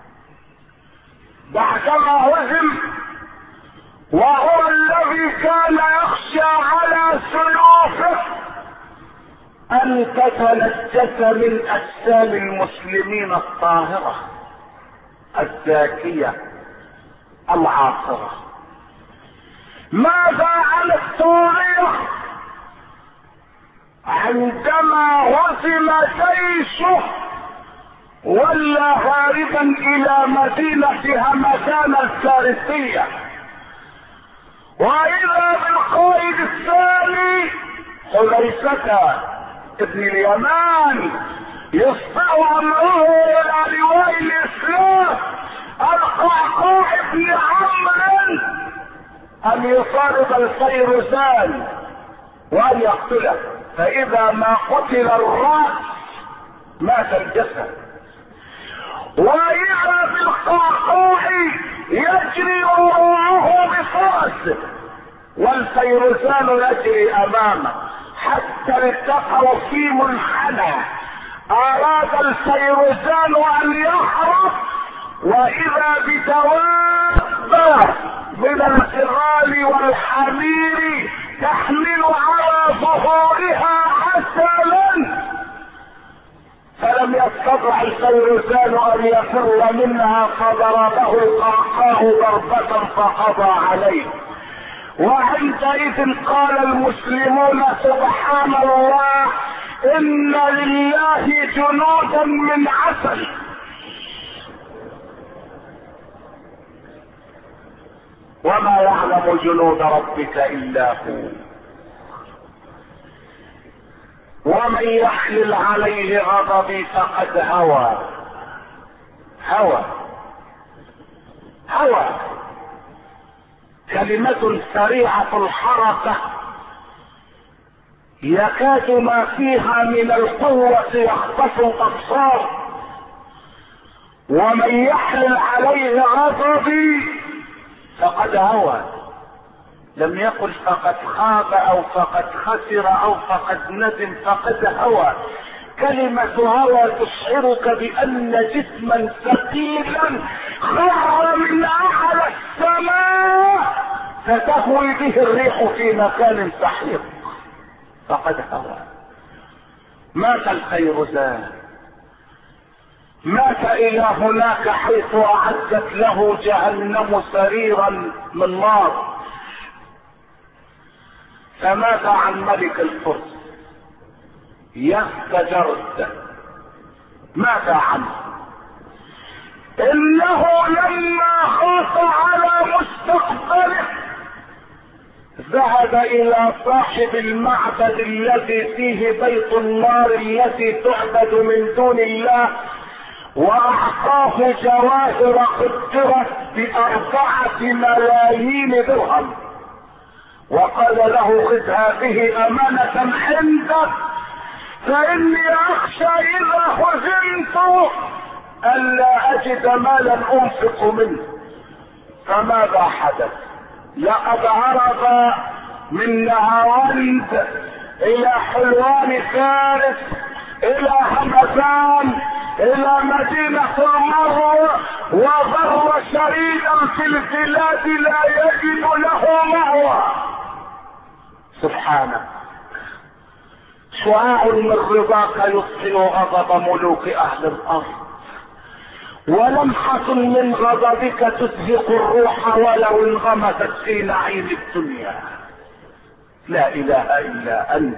بعدما هزم وهو الذي كان يخشى على سيوفه ان تتنجس من اجسام المسلمين الطاهرة الزاكية العاصرة. ماذا عن السورية عندما هزم جيشه ولا هاربا الى مدينة همدان الفارسية، واذا بالقائد الثاني حذيفة ابن اليمان يصفع امره الى لواء الاسلام القعقاع ابن عمرو ان يصادق الفيروزان وان يقتله، فاذا ما قتل الراس مات الجسد، واذا بالقعقاع يجري وراءه بفرس والفيروزان يجري امامه حتى التقوا في منحنى. اراد الفيروزان ان يهرب واذا بدواب من الفغال والحمير تحمل على ظهورها عسلا، فلم يستطع الفيروزان ان يفر منها فضربه القعقاع ضربة فقضى عليه. وعندئذ قال المسلمون سبحان الله ان لله جنودا من عسل. وما يعلم جنود ربك الا هو. ومن يحلل عليه غضبي فقد هوى هوى هوى كلمة سريعة الحركة يكاد ما فيها من القوة يخطف الابصار. ومن يحلل عليه غضبي فقد هوى، لم يقل فقد خاب او فقد خسر او فقد ندم، فقد هوى. كلمة هوى تشعرك بان جسما ثقيلا خر من اعلى السماء فتهوي به الريح في مكان سحيق. فقد هوى. مات الفيروزان، مات الى هناك حيث اعدت له جهنم سريرا من نار، فمات عن ملك الفرس يستجرد، مات عنه. انه لما خاف على مستقبله ذهب الى صاحب المعبد الذي فيه بيت النار التي تعبد من دون الله، واعطاه جواهر قدرت باربعة ملايين درهم، وقال له خذ هذه امانة عندك، فاني اخشى اذا هزمت الا اجد مالا انفق منه. فماذا حدث؟ لقد عرض من نهاوند الى حلوان فارس الى همدان الى مدينة المرو، وضر شريدا في البلاد لا يجد له مأوى. سبحانه. شعاع من رضاك يطفئ غضب ملوك اهل الارض، ولمحة من غضبك تزهق الروح ولو انغمست في نعيم الدنيا. لا اله الا انت.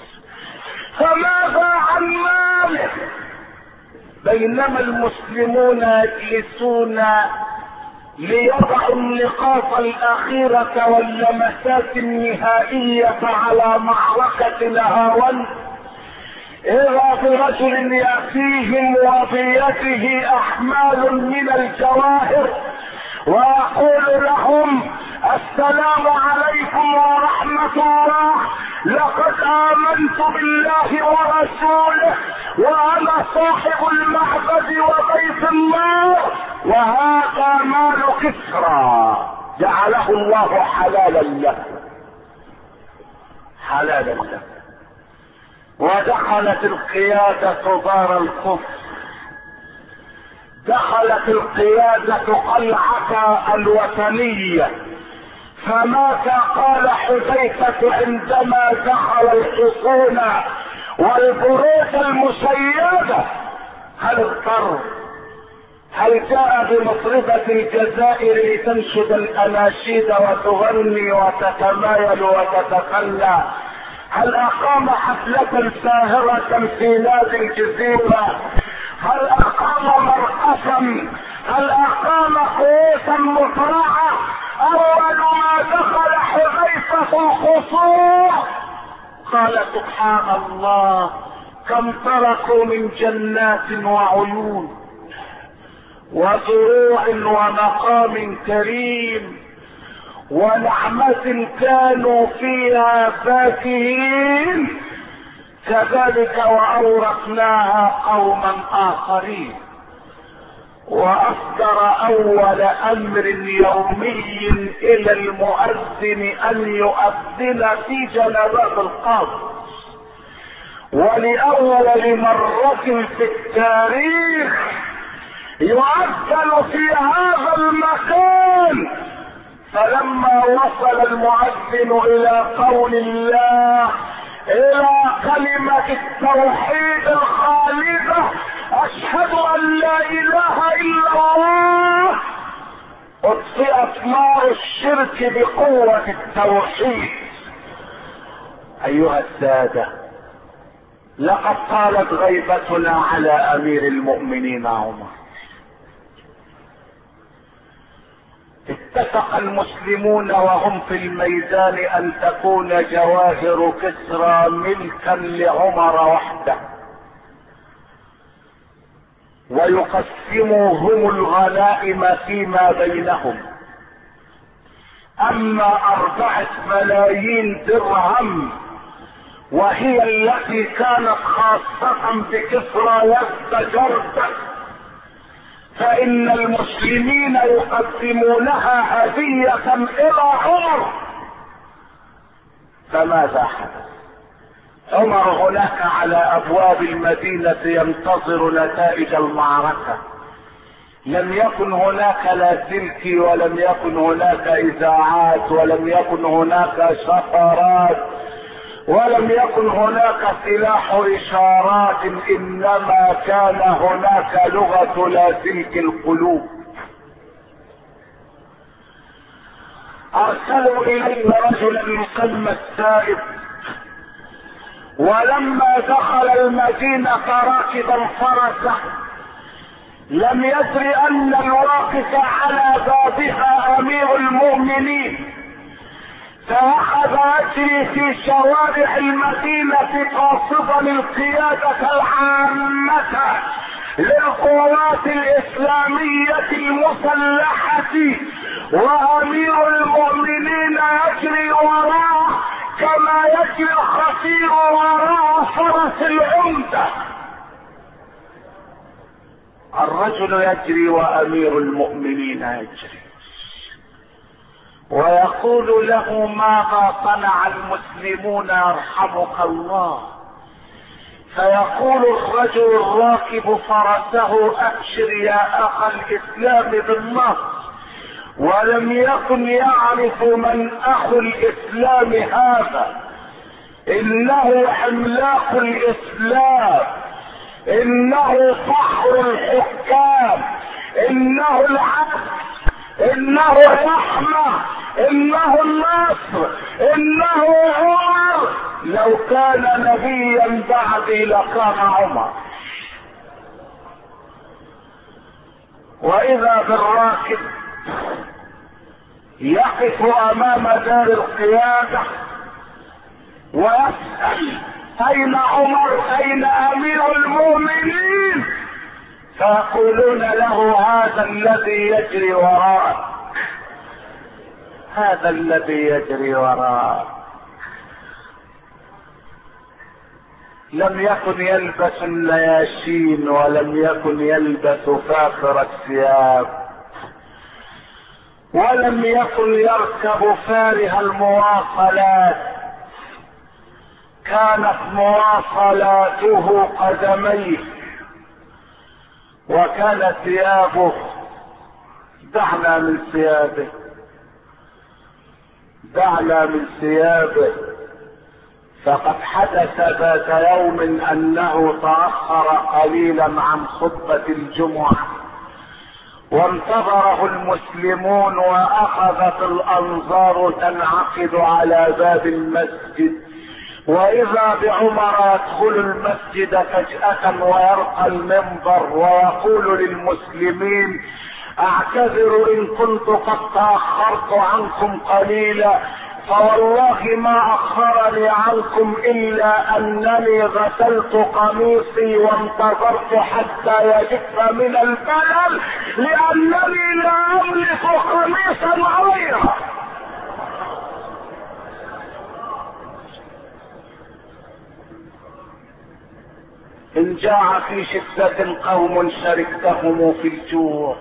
فماذا عن مالك؟ بينما المسلمون يجلسون ليضعوا النقاط الاخيرة واللمسات النهائية على معركة نهاوند، اذا برجل ياتيهم وبيده احمال من الجواهر ويقول لهم السلام عليكم ورحمة الله، لقد امنت بالله ورسوله وانا صاحب المعبد وبيت الله، وهذا مال كسرى جعله الله حلالا له حلالا له. ودخلت القيادة دار الكفر، دخلت القيادة قلعة الوثنية، فماذا قال حذيفة عندما دخل الحصون والبروج المشيدة؟ هل اضطر؟ هل جاء بمصرفة الجزائر لتنشد الاناشيد وتغني وتتمايل وتتخلى؟ هل اقام حفلة ساهرة في نادي الجزيرة؟ هل اقام مرقصا؟ هل اقام كؤوسا مطرعة؟ اول ما دخل حذيفة الخصوم قال سبحان الله كم تركوا من جنات وعيون وزروع ومقام كريم ونعمة كانوا فيها فاكهين، كذلك وأورثناها قوما آخرين. وأصدر أول أمر يومي إلى المؤذن أن يؤذن في جنبات القبر، ولأول مرة في التاريخ يؤذن في هذا المكان. فلما وصل المؤذن إلى قول الله، إلى كلمة التوحيد الخالدة، أشهد أن لا إله إلا الله، أطفئت نار الشرك بقوة التوحيد. أيها السادة، لقد طالت غيبتنا على أمير المؤمنين عمر. اتفق المسلمون وهم في الميدان أن تكون جواهر كسرى ملكا لعمر وحده، ويقسموا هم الغنائم فيما بينهم. أما أربعة ملايين درهم وهي التي كانت خاصة بكسرى يزدجرد، فإن المسلمين يقدمونها هدية إلى عمر. فماذا حدث؟ عمر هناك على أبواب المدينة ينتظر نتائج المعركة. لم يكن هناك لا سلك، ولم يكن هناك إذاعات، ولم يكن هناك شفرات، ولم يكن هناك سلاح إشارات، إنما كان هناك لغة لاسلك القلوب. أرسلوا إليه رجلا يسمى السائب، ولما دخل المدينة راكبا فرسه لم يدر أن الواقف على بابها أمير المؤمنين، فأخذ يجري في شوارع المدينة قاصدا القيادة العامة للقوات الإسلامية المسلحة، وأمير المؤمنين يجري وراءه كما يجري الخطير وراء فرس العمدة. الرجل يجري وأمير المؤمنين يجري، ويقول له: ماذا صنع المسلمون يرحمك الله؟ فيقول الرجل الراكب فرسه: أبشر يا أخ الإسلام بالنصر. ولم يكن يعرف من أخو الإسلام هذا، إنه عملاق الإسلام، إنه فخر الحكام، إنه العدل، إنه الرحمة، إنه النصر، إنه عمر. لو كان نبيا بعدي لكان عمر. وإذا بالراكب يقف أمام دار القيادة ويسأل: أين عمر؟ أين أمير المؤمنين؟ فيقولون له: هذا الذي يجري وراءك، هذا الذي يجري وراءك. لم يكن يلبس النياشين، ولم يكن يلبس فاخر الثياب، ولم يكن يركب فارها المواصلات. كانت مواصلاته قدميه، وكان ثيابه، دعنا من ثيابه، دعنا من ثيابه. فقد حدث ذات يوم أنه تأخر قليلا عن خطبة الجمعة، وانتظره المسلمون، وأخذت الأنظار تنعقد على باب المسجد، وإذا بعمر يدخل المسجد فجأة ويرقى المنبر ويقول للمسلمين: أعتذر إن كنت قد تأخرت عنكم قليلا، فوالله ما اخرني عنكم الا انني غسلت قميصي وانتظرت حتى يجف من البلل لانني لا املك قميصا غيره. ان جاع في شدة قوم شركتهم في الجوع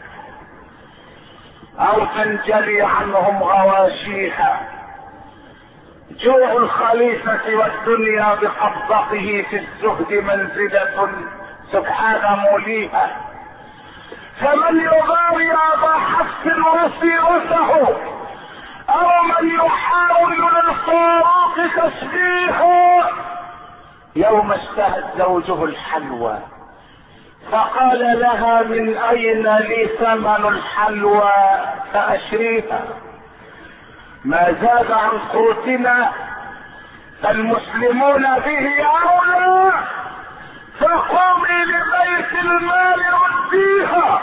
او تنجلي عنهم غواشيها. جوع الخليفة والدنيا بقبضته في الزهد منزلة سبحان موليها. فمن يغاري ابا حفص وسيرته او من يحاول للفاروق تشبيهه. يوم اشتهت زوجه الحلوى فقال لها من اين لي ثمن الحلوى فاشريها. ما زاد عن قوتنا فالمسلمون به اولى فقومي لبيت المال رديها.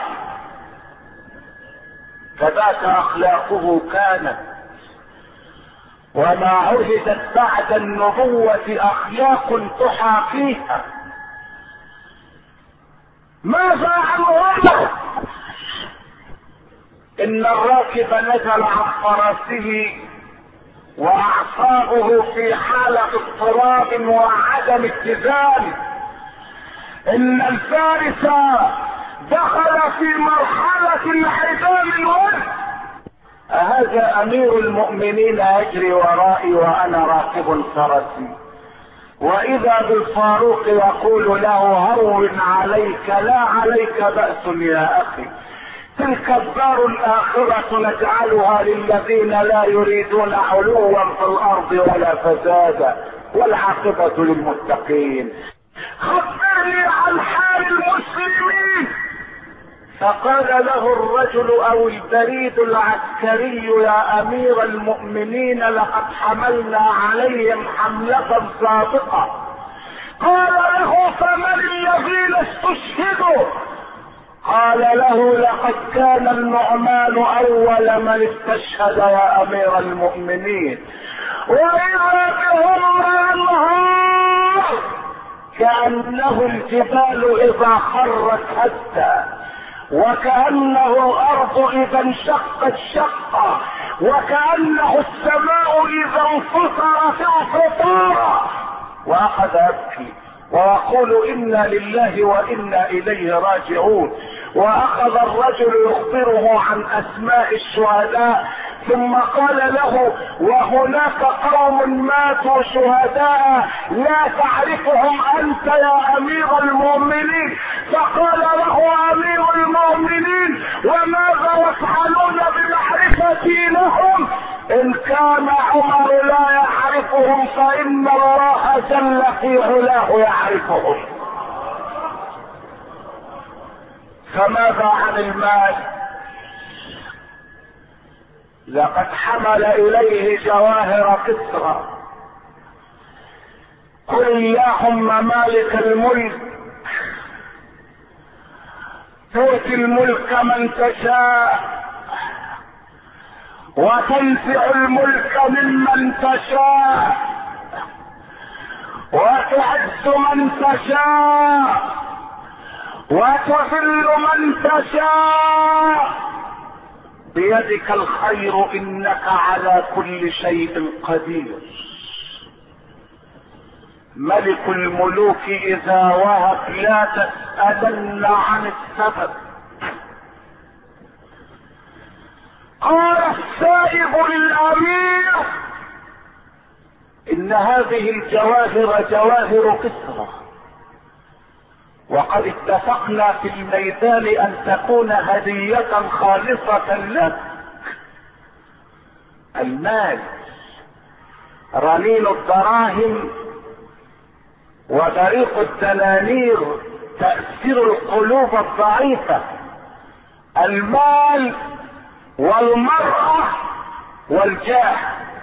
فذاك اخلاقه كانت وما عهدت بعد النبوة اخلاق تحاكيها. ماذا عن عمر؟ ان الراكب نزل عن فرسه واعصابه في حالة اضطراب وعدم اتزان. ان الفارس دخل في مرحلة انعدام الوزن. هذا امير المؤمنين يجري ورائي وانا راكب فرسي، واذا بالفاروق يقول له هون عليك لا عليك بأس يا اخي. تلك الدار الاخرة نجعلها للذين لا يريدون علوا في الارض ولا فسادا والعاقبة للمتقين. خبرني عن حال المسلمين. فقال له الرجل او البريد العسكري يا امير المؤمنين لقد حملنا عليهم حملة سابقة. قال له فمن الذين استشهدوا؟ قال له لقد كان النعمان اول من استشهد يا امير المؤمنين. واذا بهم الانهار كأنه الجبال اذا خرت هدا، وكأنه الارض اذا انشقت شقا، وكأنه السماء اذا انفطرت انفطارا. واخذ يبكي ويقول انا لله وانا اليه راجعون. واخذ الرجل يخبره عن اسماء الشهداء ثم قال له وهناك قوم ماتوا شهداء لا تعرفهم انت يا امير المؤمنين. فقال له امير المؤمنين وماذا يفعلون بمعرفتي لهم؟ ان كان عمر لا يعرفهم فان الله جل في علاه يعرفهم. فماذا عن المال؟ لقد حمل اليه جواهر كسرى. قل اللهم مالك الملك تؤتي الملك من تشاء وتنزع الملك ممن تشاء وتعز من تشاء وتذل من تشاء بيدك الخير انك على كل شيء قدير. ملك الملوك اذا وهب لا تسألن عن السبب. قال السائب للامير ان هذه الجواهر جواهر كسرى، وقد اتفقنا في الميدان ان تكون هدية خالصة لك. المال رنين الدراهم وبريق الدنانير تأثير القلوب الضعيفة. المال والمرأة والجاه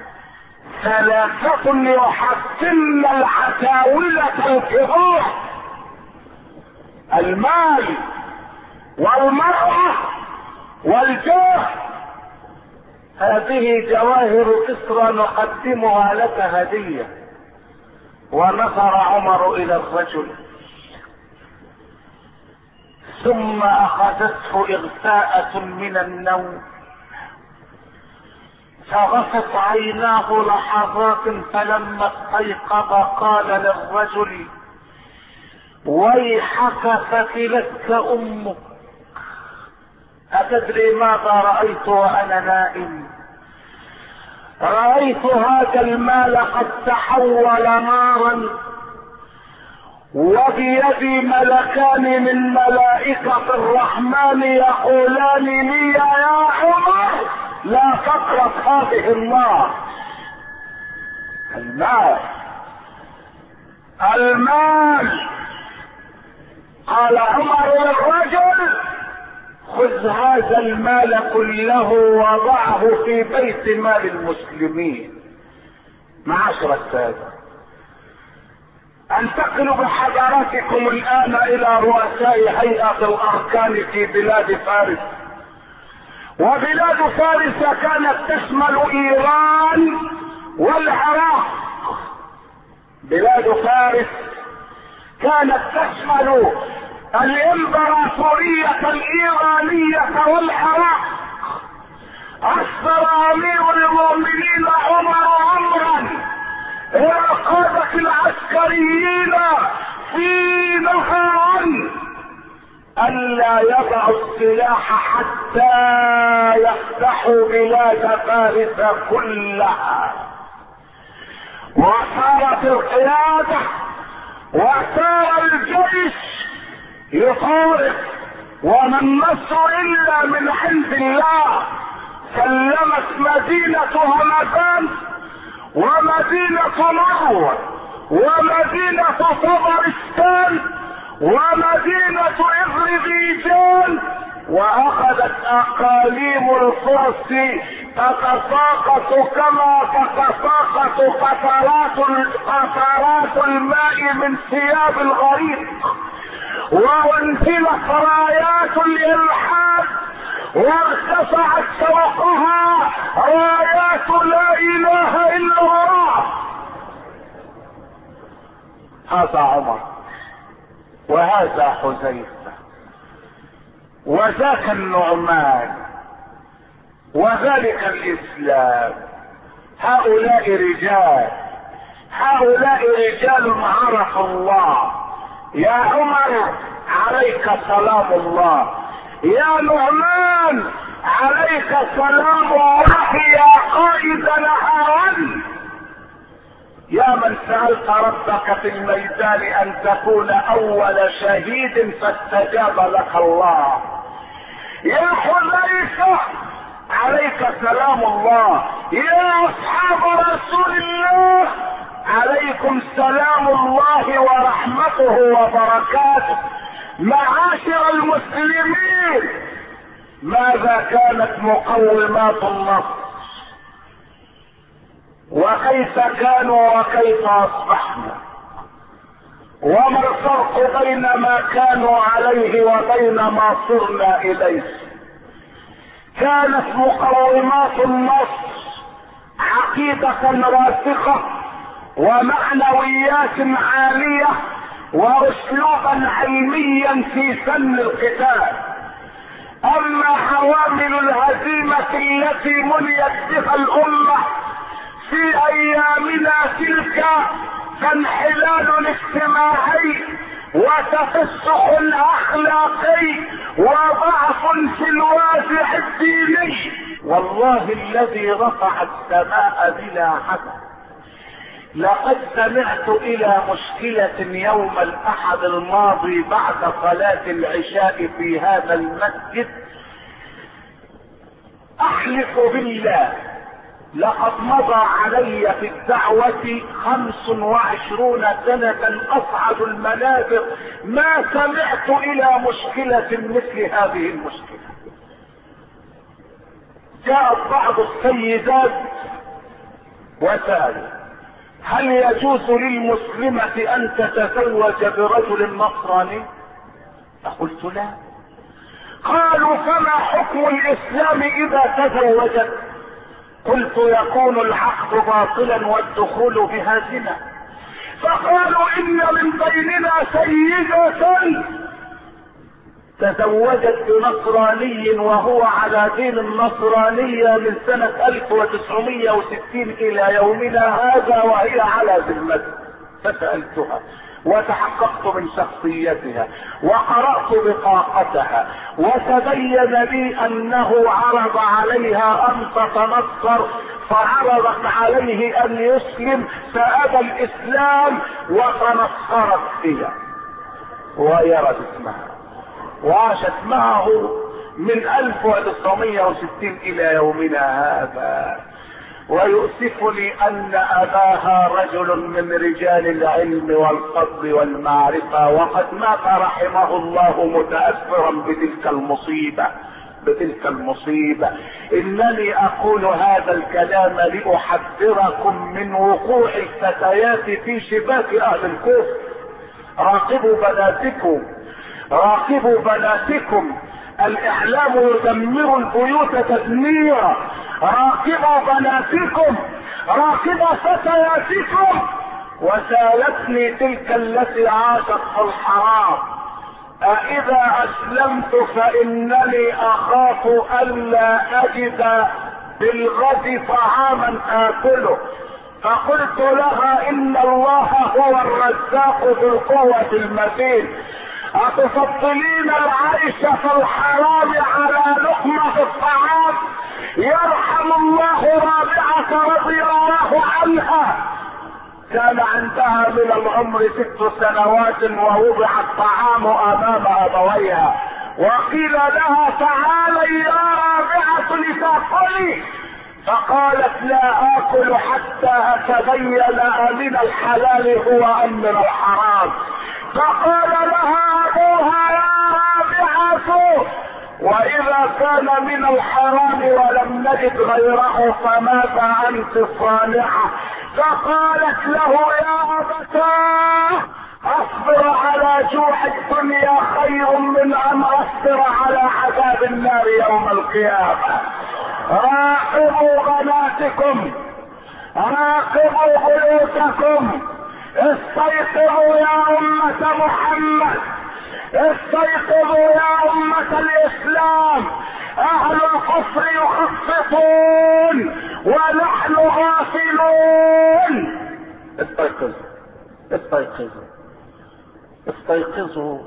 ثلاثة يحسن العتاولة الكبار. المال والمرأة والجاه هذه جواهر كسرى نقدمها لك هدية. ونظر عمر الى الرجل ثم اخذته اغفاءة من النوم، فغفت عيناه لحظات، فلما استيقظ قال للرجل: ويحك ثكلتك امك، اتدري ماذا رأيت وانا نائم؟ رأيت هذا المال قد تحول نارا، وبيدي ملكان من ملائكة الرحمن يقولان لي: يا عمر لا تقرب هذه النار. المال المال قال عمر للرجل: خذ هذا المال كله وضعه في بيت مال المسلمين. معاشر السادة، انتقل بحضراتكم الان الى رؤساء هيئة الاركان في بلاد فارس. وبلاد فارس كانت تشمل ايران والعراق. بلاد فارس كانت تشمل الامبراطورية الايرانية والعراق. اصدر امير المؤمنين عمر امرا الى القادة العسكريين في نهران الا يضعوا السلاح حتى يفتحوا بلاد فارس كلها. وصارت القيادة وصار الجيش يطارد، وما النصر الا من عند الله. سلمت مدينة همدان ومدينة مرو ومدينة طبرستان ومدينة اذربيجان، واخذت اقاليم الفرس تتساقط كما تتساقط قطرات قطرات الماء من ثياب الغريق. وانزلت رايات الالحاد وارتفعت فوقها رايات لا اله الا الله. هذا عمر وهذا حذيفة وذاك النعمان وذلك الاسلام. هؤلاء رجال، هؤلاء رجال عرفوا الله. يا عمر عليك سلام الله، يا نعمان عليك سلام الله يا قائد نهارا، يا من سألت ربك في الميدان ان تكون اول شهيد فاستجاب لك الله. يا حذيفة عليك سلام الله، يا اصحاب رسول الله عليكم سلام الله ورحمته وبركاته. معاشر المسلمين، ماذا كانت مقومات النصر؟ وكيف كانوا وكيف اصبحنا؟ وما الفرق بين ما كانوا عليه وبين ما صرنا اليه؟ كانت مقومات النصر عقيدة راسخة ومعنويات عالية واسلوبا علميا في فن القتال. اما عوامل الهزيمة التي منيت بها الامة في ايامنا تلك فانحلال اجتماعي وتفسخ الاخلاقي وضعف في الوازع الديني. والله الذي رفع السماء بلا حدث، لقد سمعت الى مشكلة يوم الاحد الماضي بعد صلاة العشاء في هذا المسجد، احلف بالله لقد مضى علي في الدعوة خمس وعشرون سنة اصعد المنابر ما سمعت الى مشكلة مثل هذه المشكلة. جاءت بعض السيدات وسألوا: هل يجوز للمسلمة ان تتزوج برجل نصراني؟ فقلت لا. قالوا: فما حكم الاسلام اذا تزوجت؟ قلت يكون العقد باطلا والدخول بها زنا. فقالوا ان من بيننا سيدة تزوجت بنصراني وهو على دين النصرانية من سنة ألف وتسعمائة وستين الى يومنا هذا وهي على ذمته. فسألتها وتحققت من شخصيتها وقرأت بطاقتها وتبين لي انه عرض عليها ان تتنصر، فعرضت عليه ان يسلم فابى الاسلام وتنصرت فيها وغيرت اسمها وعاشت معه من ألف وتسعمائة وستين الى يومنا هذا. ويؤسفني ان اباها رجل من رجال العلم والفضل والمعرفة، وقد مات رحمه الله متأثرا بتلك المصيبة بتلك المصيبة. انني اقول هذا الكلام لاحذركم من وقوع الفتيات في شباك اهل الكفر. راقبوا بناتكم راقبوا بناتكم، الاعلام يدمر البيوت تدميرا. راقبوا بناتكم، راقبوا فتياتكم. وسالتني تلك التي عاشت في الحرام أإذا أسلمت فإنني أخاف ألا أجد بالغد طعاما آكله. فقلت لها إن الله هو الرزاق ذو القوة المتين، أتفضلين العيش في الحرام على لقمة الطعام؟ يرحم الله رابعة رضي الله عنها، كان عندها من العمر ست سنوات ووضع الطعام امام ابويها وقيل لها تعالي يا رابعة لتأكلي، فقالت لا اكل حتى اتبين من الحلال هو ام من الحرام. فقال لها ابوها يا رابعة واذا كان من الحرام ولم نجد غيره فماذا انت صانعة؟ فقالت له يا ابتاه اصبر على جوع الدنيا خير من ان اصبر على عذاب النار يوم القيامة. راقبوا بناتكم، راقبوا بيوتكم، استيقظوا يا امة محمد، استيقظوا يا امة الاسلام. اهل الكفر يخففون ونحن غافلون. استيقظوا استيقظوا استيقظوا.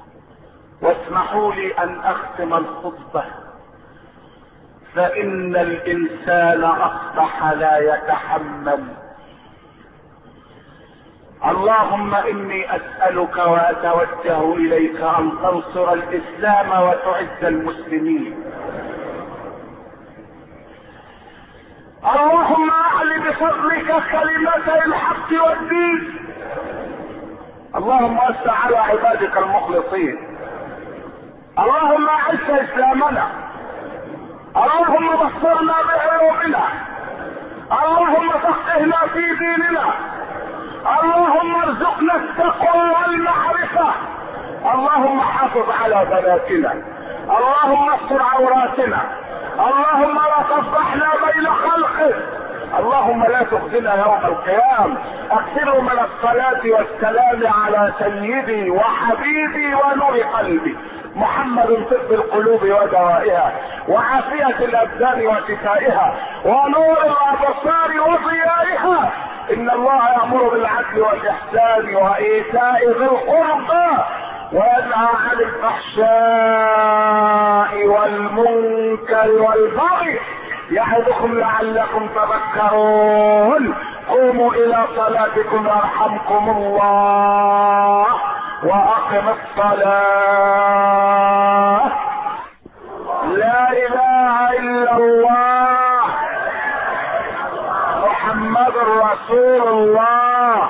واسمحوا لي ان اختم الخطبة، فان الانسان اصبح لا يتحمل. اللهم اني اسألك واتوجه اليك ان تنصر الاسلام وتعز المسلمين. اللهم اعل بفضلك كلمتي الحق والدين. اللهم وسع على عبادك المخلصين. اللهم اعز اسلامنا، اللهم بصرنا بعيوبنا، اللهم فقهنا في ديننا، اللهم ارزقنا التقوى والمعرفة. اللهم حافظ على بناتنا، اللهم استر عوراتنا، اللهم لا تفضحنا بين خلقك، اللهم لا تخزنا يوم القيامة. اكثروا من الصلاة والسلام على سيدي وحبيبي ونور قلبي محمد طب القلوب ودوائها وعافية الابدان وشفائها ونور الابصار وضيائها. ان الله يأمر بالعدل والاحسان وايتاء ذي القربى وينهى عن الفحشاء والمنكر والبغي يعظكم لعلكم تذكرون. قوموا الى صلاتكم يرحمكم الله واقم الصلاة. لا اله الا الله محمد رسول الله.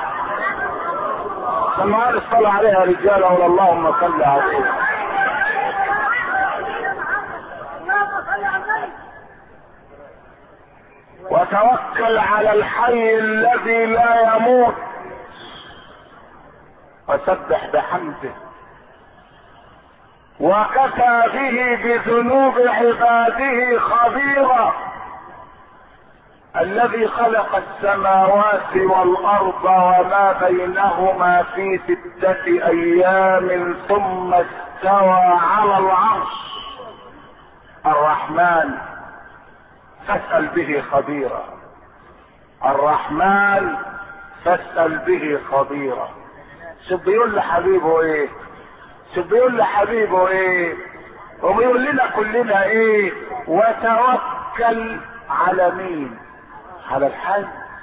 سمعنا الصلاة عليها رجالا ولا اللهم صل عليه. وتوكل على الحي الذي لا يموت وسبح بحمده وكفى به بذنوب عباده خبيرا. الذي خلق السماوات والارض وما بينهما في ستة ايام ثم استوى على العرش الرحمن فاسأل به خبيرا. الرحمن فاسأل به خبيرا. شوف بيقول لحبيبه ايه، شوف بيقول لحبيبه ايه، وبيقول لنا كلنا ايه؟ وتوكل على مين؟ على الحي.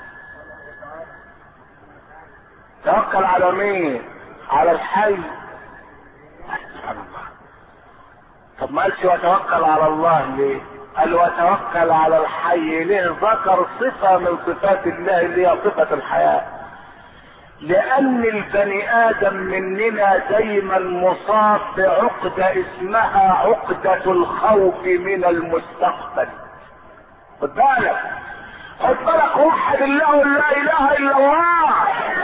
توكل على مين؟ على الحي. سبحان الله. طب ما قالش وتوكل على الله ليه؟ قال وتوكل على الحي ليه؟ ذكر صفة من صفات الله اللي هي صفة الحياة. لان البني ادم مننا دايما مصاب بعقدة اسمها عقدة الخوف من المستقبل. خد بالك، خد بالك، وحد الله لا اله الا الله.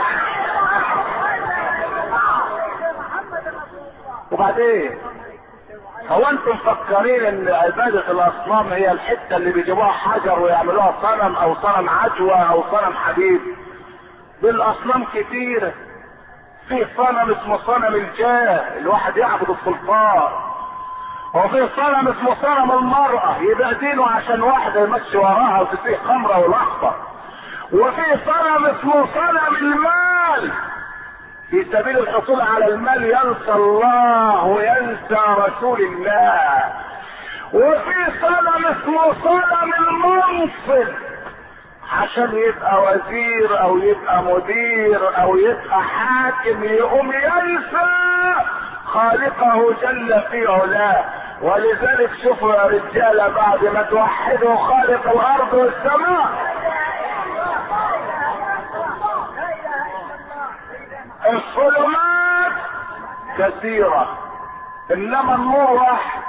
وبعدين هو انتم مفكرين ان عبادة الاصنام هي الحتة اللي بيجيبوها حجر ويعملوها صنم او صنم عجوة او صنم حديد؟ بالاصنام كتيرة. في صنم اسمه صنم الجاه، الواحد يعبد السلطان. وفي صنم اسمه صنم المرأة، يبقى دينه عشان واحدة يمشي وراها وتسيح خمرة والاخضر. وفي صنم اسمه صنم المال، في سبيل الحصول على المال ينسى الله وينسى رسول الله. وفي صنم اسمه صنم المنصب، عشان يبقى وزير او يبقى مدير او يبقى حاكم يقوم ينسى خالقه جل في علاه. ولذلك شوفوا يا رجاله، بعد ما توحدوا خالق الارض والسماء الظلمات كثيرة انما النور واحد.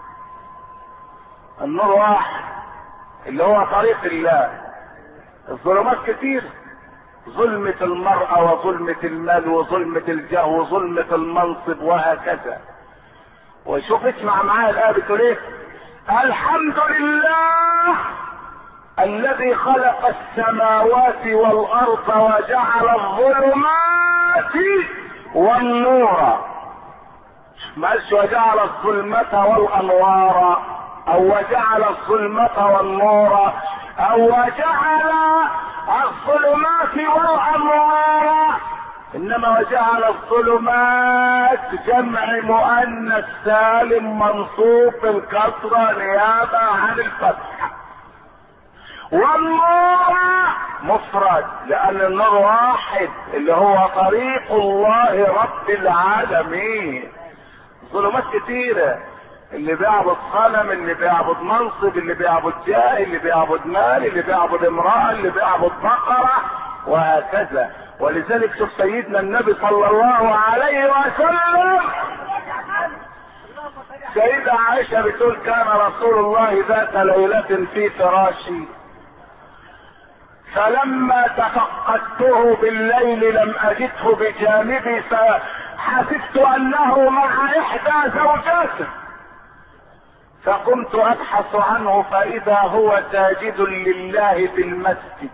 النور واحد اللي هو طريق الله. الظلمات كتير، ظلمة المرأة وظلمة المال وظلمة الجاه وظلمة المنصب وهكذا. وشوف اسمع معايا الآية بتقول ايه؟ الحمد لله الذي خلق السماوات والأرض وجعل الظلمات والنور. ما قالش وجعل الظلمة والأنوار أو وجعل الظلمة والنور أو وجعل الظلمات والأنوار، إنما وجعل الظلمات جمع مؤنث سالم منصوب بالكسرة نيابة عن الفتح. والنور مفرد لان النور واحد اللي هو طريق الله رب العالمين. ظلمات كتيرة، اللي بيعبد صنم، اللي بيعبد منصب، اللي بيعبد جاه، اللي بيعبد مال، اللي بيعبد امرأة، اللي بيعبد بقرة وهكذا. ولذلك شوف سيدنا النبي صلى الله عليه وسلم، سيدة عائشة بتقول كان رسول الله ذات ليلة في فراشي فلما تفقدته بالليل لم اجده بجانبي فحسبت انه مع احدى زوجاته فقمت ابحث عنه فاذا هو ساجد لله في المسجد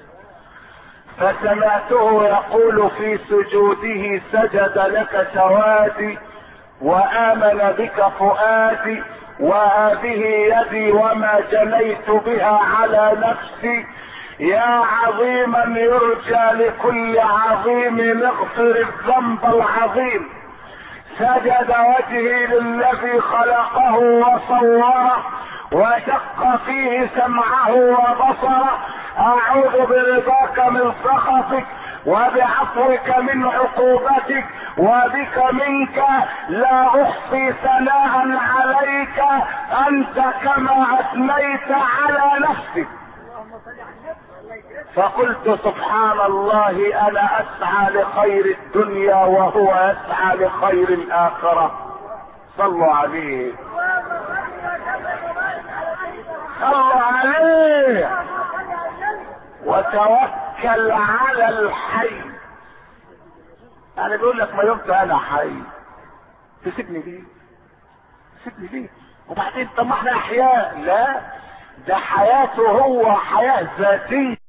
فسمعته يقول في سجوده سجد لك سوادي وآمن بك فؤادي وهذه يدي وما جنيت بها على نفسي يا عظيما يرجى لكل عظيم اغفر الذنب العظيم سجد وجهي للذي خلقه وصوره وشق فيه سمعه وبصره اعوذ برضاك من سخطك وبعفوك من عقوبتك وبك منك لا احصي ثناء عليك انت كما اثنيت على نفسك. فقلت سبحان الله انا اسعى لخير الدنيا وهو يسعى لخير الاخرة. صلوا عليه صلوا عليه. وتوكل على الحي. يعني بيقول لك ما يمت انا حي تسيبني ليه؟ تسيبني ليه؟ وبعدين طب ما احنا احياء. لا ده حياته هو حياة ذاتية.